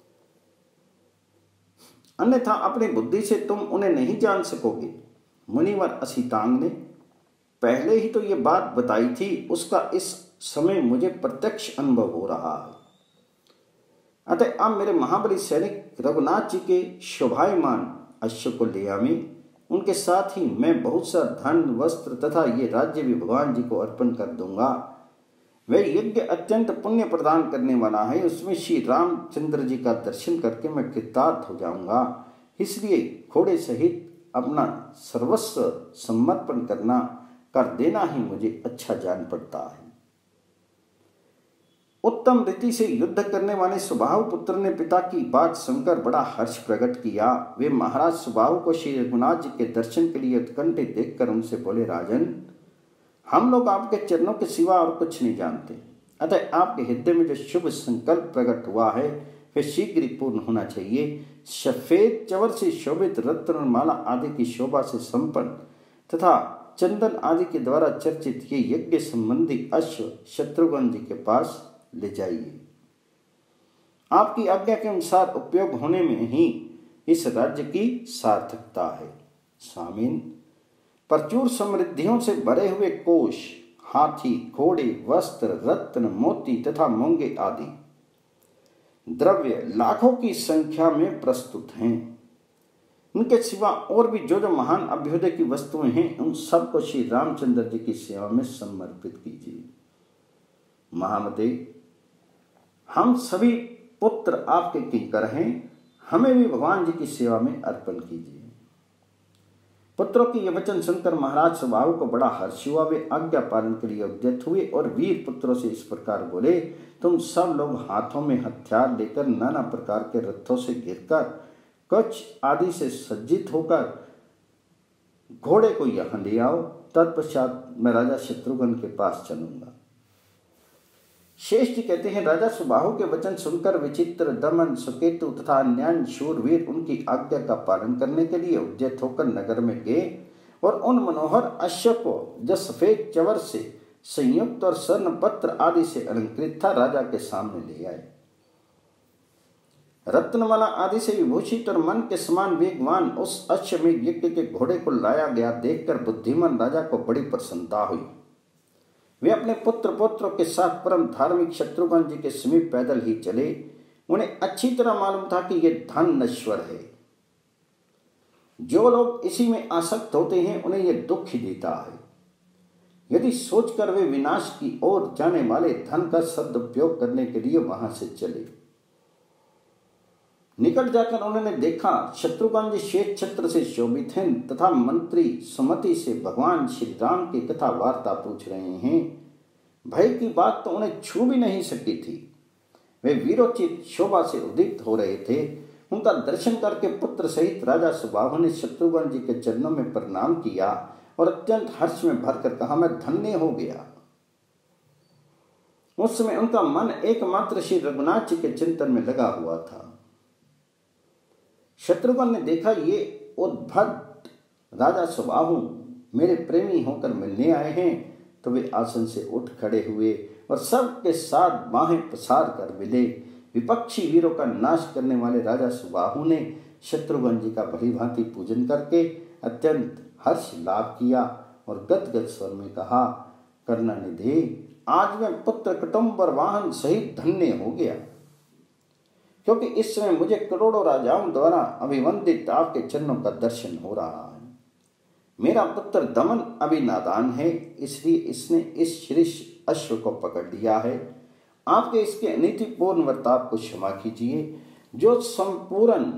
अन्यथा अपनी बुद्धि से तुम उन्हें नहीं जान सकोगे। मुनिवर असितांग ने पहले ही तो ये बात बताई थी, उसका इस समय मुझे प्रत्यक्ष अनुभव हो रहा है। अतः अब मेरे महाबली सैनिक रघुनाथ जी के शोभायमान अश्व को ले आवे। उनके साथ ही मैं बहुत सा धन, वस्त्र तथा ये राज्य भी भगवान जी को अर्पण कर दूंगा। वह यज्ञ अत्यंत पुण्य प्रदान करने वाला है, उसमें श्री रामचंद्र जी का दर्शन करके मैं कृतार्थ हो जाऊंगा। इसलिए घोड़े सहित अपना सर्वस्व समर्पण करना कर देना ही मुझे अच्छा जान पड़ता है। उत्तम रीति से युद्ध करने वाले सुबाहु पुत्र ने पिता की बात सुनकर बड़ा हर्ष प्रकट किया। वे महाराज सुबाहु को श्री रघुनाथ जी के दर्शन के लिए उत्कंठित देखकर उनसे बोले, राजन, हम लोग आपके चरणों के सिवा और कुछ नहीं जानते, अतः आपके हृदय में जो शुभ संकल्प प्रकट हुआ है वह शीघ्र ही पूर्ण होना चाहिए। सफेद चवर से शोभित रत्न माला आदि की शोभा से संपन्न तथा चंदन आदि के द्वारा चर्चित ये यज्ञ संबंधी अश्व शत्रुघ्न जी के पास ले जाइए। आपकी आज्ञा के अनुसार उपयोग होने में ही इस राज्य की सार्थकता है। स्वामीन, प्रचुर समृद्धियों से भरे हुए कोष, हाथी, घोड़े, वस्त्र, रत्न, मोती तथा मूंगे आदि द्रव्य लाखों की संख्या में प्रस्तुत हैं। उनके सिवा और भी जो जो महान अभ्युदय की वस्तुएं हैं, उन सबको श्री रामचंद्र जी की सेवा में समर्पित कीजिए। महामते, हम सभी पुत्र आपके किंकर हैं, हमें भी भगवान जी की सेवा में अर्पण कीजिए। पुत्रों की यह वचन सुनकर महाराज सुबाहु को बड़ा हर्ष हुआ। वे आज्ञा पालन के लिए उद्यत हुए और वीर पुत्रों से इस प्रकार बोले, तुम सब लोग हाथों में हथियार लेकर नाना प्रकार के रथों से घिरकर कच्छ आदि से सज्जित होकर घोड़े को यहाँ ले आओ। तत्पश्चात मैं राजा शत्रुघ्न के पास चलूंगा। शेष जी कहते हैं, राजा सुबाहु के वचन सुनकर विचित्र, दमन, सुकेतु तथा अन्य शूरवीर उनकी आज्ञा का पालन करने के लिए उद्यत होकर नगर में गए और उन मनोहर अश्व को जो सफेद चवर से संयुक्त और स्वर्ण पत्र आदि से अलंकृत था, राजा के सामने ले आए। रत्नमाला आदि से विभूषित और मन के समान वेगवान उस अश्वमेध यज्ञ के घोड़े को लाया गया देखकर बुद्धिमान राजा को बड़ी प्रसन्नता हुई। वे अपने पुत्र पुत्रों के साथ परम धार्मिक शत्रुघ्न जी के समीप पैदल ही चले। उन्हें अच्छी तरह मालूम था कि यह धन नश्वर है, जो लोग इसी में आसक्त होते हैं उन्हें यह दुख ही देता है। यदि सोचकर वे विनाश की ओर जाने वाले धन का सदुपयोग करने के लिए वहां से चले। निकट जाकर उन्होंने देखा शत्रुघ्न जी श्वेत छत्र से शोभित हैं तथा मंत्री सुमति से भगवान श्री राम की कथा वार्ता पूछ रहे हैं। भय की बात तो उन्हें छू भी नहीं सकी थी। वे वीरोचित शोभा से उद्दीप्त हो रहे थे। उनका दर्शन करके पुत्र सहित राजा सुबाहु ने शत्रुघ्न जी के चरणों में प्रणाम किया और अत्यंत हर्ष में भरकर कहा, मैं धन्य हो गया। उस समय उनका मन एकमात्र श्री रघुनाथ जी के चिंतन में लगा हुआ था। शत्रुघ्न ने देखा ये उद्भट राजा सुबाहु मेरे प्रेमी होकर मिलने आए हैं, तो वे आसन से उठ खड़े हुए और सबके साथ बाहें पसार कर मिले। विपक्षी वीरों का नाश करने वाले राजा सुबाहु ने शत्रुघ्न जी का भली भांति पूजन करके अत्यंत हर्ष लाभ किया और गदगद स्वर में कहा, करुणानिधि, आज मैं पुत्र कुटुंब और वाहन सहित धन्य हो गया, क्योंकि इस समय मुझे करोड़ों राजाओं द्वारा अभिवंदित आपके चरणों का दर्शन हो रहा है। मेरा पुत्र दमन अभी नादान है, इसलिए इसने इस शीर्ष अश्व को पकड़ लिया है। आपके इसके अनीतिपूर्ण वर्ताव को क्षमा कीजिए। जो संपूर्ण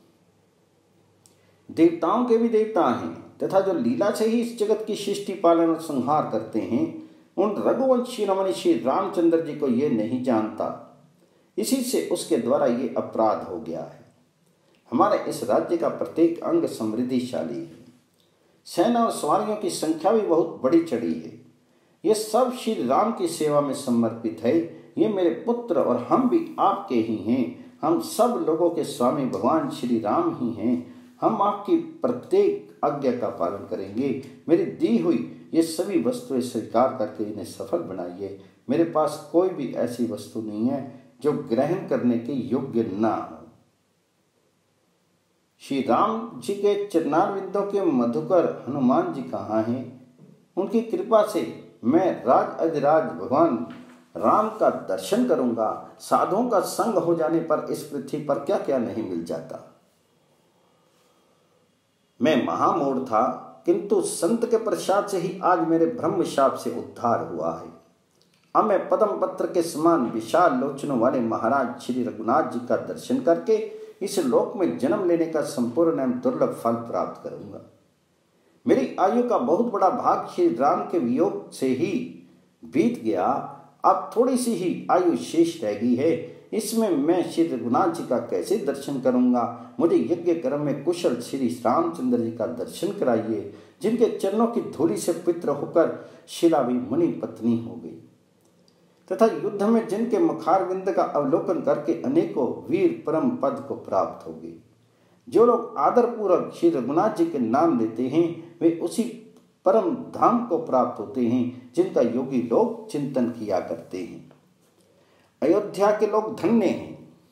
देवताओं के भी देवता हैं तथा जो लीला से ही इस जगत की सृष्टि पालन और संहार करते हैं, उन रघुवंशी रमणी श्री रामचंद्र जी को ये नहीं जानता। इसी से उसके द्वारा ये अपराध हो गया है। हमारे इस राज्य का प्रत्येक अंग समृद्धिशाली है। सेना और सवारियों की संख्या भी बहुत बड़ी चढ़ी है। ये सब श्री राम की सेवा में समर्पित है। ये मेरे पुत्र और हम भी आपके ही हैं। हम सब लोगों के स्वामी भगवान श्री राम ही हैं। हम आपकी प्रत्येक आज्ञा का पालन करेंगे। मेरी दी हुई ये सभी वस्तुएं स्वीकार करके इन्हें सफल बनाइए। मेरे पास कोई भी ऐसी वस्तु नहीं है जो ग्रहण करने के योग्य ना हो। श्री राम जी के चरणारविंदों के मधुकर हनुमान जी कहाँ हैं? उनकी कृपा से मैं राज अधिराज भगवान राम का दर्शन करूंगा। साधुओं का संग हो जाने पर इस पृथ्वी पर क्या क्या नहीं मिल जाता। मैं महामूढ़ था, किंतु संत के प्रसाद से ही आज मेरे ब्रह्म शाप से उद्धार हुआ है। अब मैं पद्म पत्र के समान विशाल लोचनों वाले महाराज श्री रघुनाथ जी का दर्शन करके इस लोक में जन्म लेने का संपूर्ण एवं दुर्लभ फल प्राप्त करूंगा। मेरी आयु का बहुत बड़ा भाग श्री राम के वियोग से ही बीत गया। अब थोड़ी सी ही आयु शेष रह गई है। इसमें मैं श्री रघुनाथ जी का कैसे दर्शन करूंगा? मुझे यज्ञ कर्म में कुशल श्री रामचंद्र जी का दर्शन कराइए, जिनके चरणों की धूलि से पवित्र होकर शिला भी मुनि पत्नी हो गई, तथा युद्ध में जिनके मुखारविंद का अवलोकन करके अनेकों वीर परम पद को प्राप्त हो गए। जो लोग आदर पूर्वक श्री रघुनाथ जी के नाम लेते हैं, वे उसी परम धाम को प्राप्त होते हैं जिनका योगी लोग चिंतन किया करते हैं। अयोध्या के लोग धन्य हैं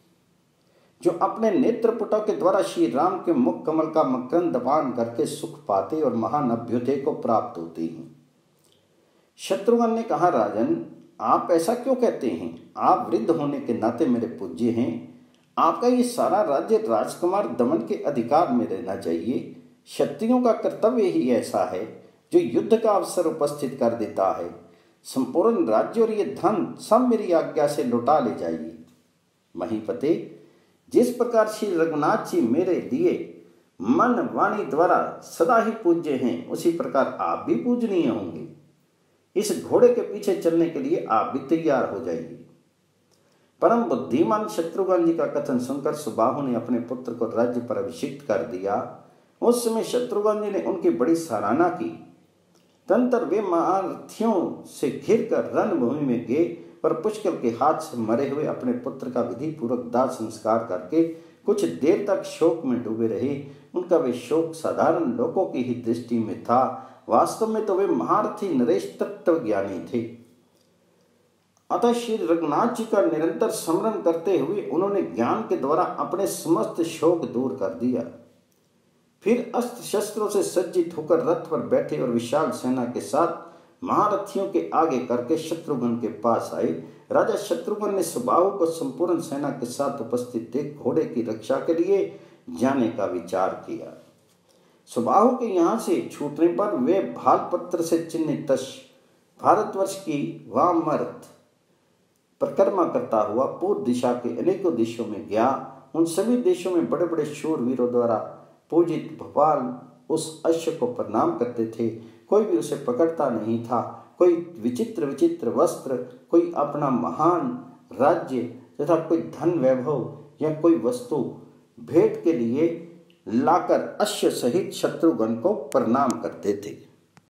जो अपने नेत्रपुटों के द्वारा श्री राम के मुख कमल का मकरंद पान करके सुख पाते और महान अभ्युदय को प्राप्त होते हैं। शत्रुघ्न ने कहा, राजन, आप ऐसा क्यों कहते हैं? आप वृद्ध होने के नाते मेरे पूज्य हैं। आपका ये सारा राज्य राजकुमार दमन के अधिकार में रहना चाहिए। क्षत्रियों का कर्तव्य ही ऐसा है जो युद्ध का अवसर उपस्थित कर देता है। संपूर्ण राज्य और ये धन सब मेरी आज्ञा से लौटा ले जाइए। महीपते, जिस प्रकार श्री रघुनाथ जी मेरे लिए मन वाणी द्वारा सदा ही पूज्य हैं, उसी प्रकार आप भी पूजनीय होंगे। इस घोड़े के पीछे चलने के लिए आप भी तैयार हो जाइए। परम बुद्धिमान शत्रुघ्न जी का कथन सुनकर सुबाहु ने अपने पुत्र को राज्य पर अभिषिक्त कर दिया। उस समय शत्रुघ्न जी ने उनकी बड़ी सराहना की। तंत्र वे महारथियों से घिर कर रणभूमि में गए, पर पुष्कर के हाथ से मरे हुए अपने पुत्र का विधि पूर्वक दाह संस्कार करके कुछ देर तक शोक में डूबे रहे। उनका वे शोक साधारण लोगों की ही दृष्टि में था, वास्तव में तो वे महारथी नरेश तत्व ज्ञानी थे। अतः श्री रघुनाथ जी का निरंतर स्मरण करते हुए उन्होंने ज्ञान के द्वारा अपने समस्त शोक दूर कर दिया। फिर अस्त्र शस्त्रों से सज्जित होकर रथ पर बैठे और विशाल सेना के साथ महारथियों के आगे करके शत्रुघ्न के पास आए। राजा शत्रुघ्न ने सुबाहु को संपूर्ण सेना के साथ उपस्थित देख घोड़े की रक्षा के लिए जाने का विचार किया। सुबाहु के यहाँ से छूटने पर वे भालपत्र से चिन्हित भारतवर्ष की वामर्थ परिक्रमा करता हुआ पूर्व दिशा के अनेकों देशों में गया। उन सभी देशों में बड़े बड़े शूरवीरों द्वारा पूजित भोपाल उस अश्व को प्रणाम करते थे। कोई भी उसे पकड़ता नहीं था। कोई विचित्र विचित्र वस्त्र, कोई अपना महान राज्य तथा कोई धन वैभव या कोई वस्तु भेंट के लिए लाकर अश्व सहित शत्रुघ्न को प्रणाम करते थे।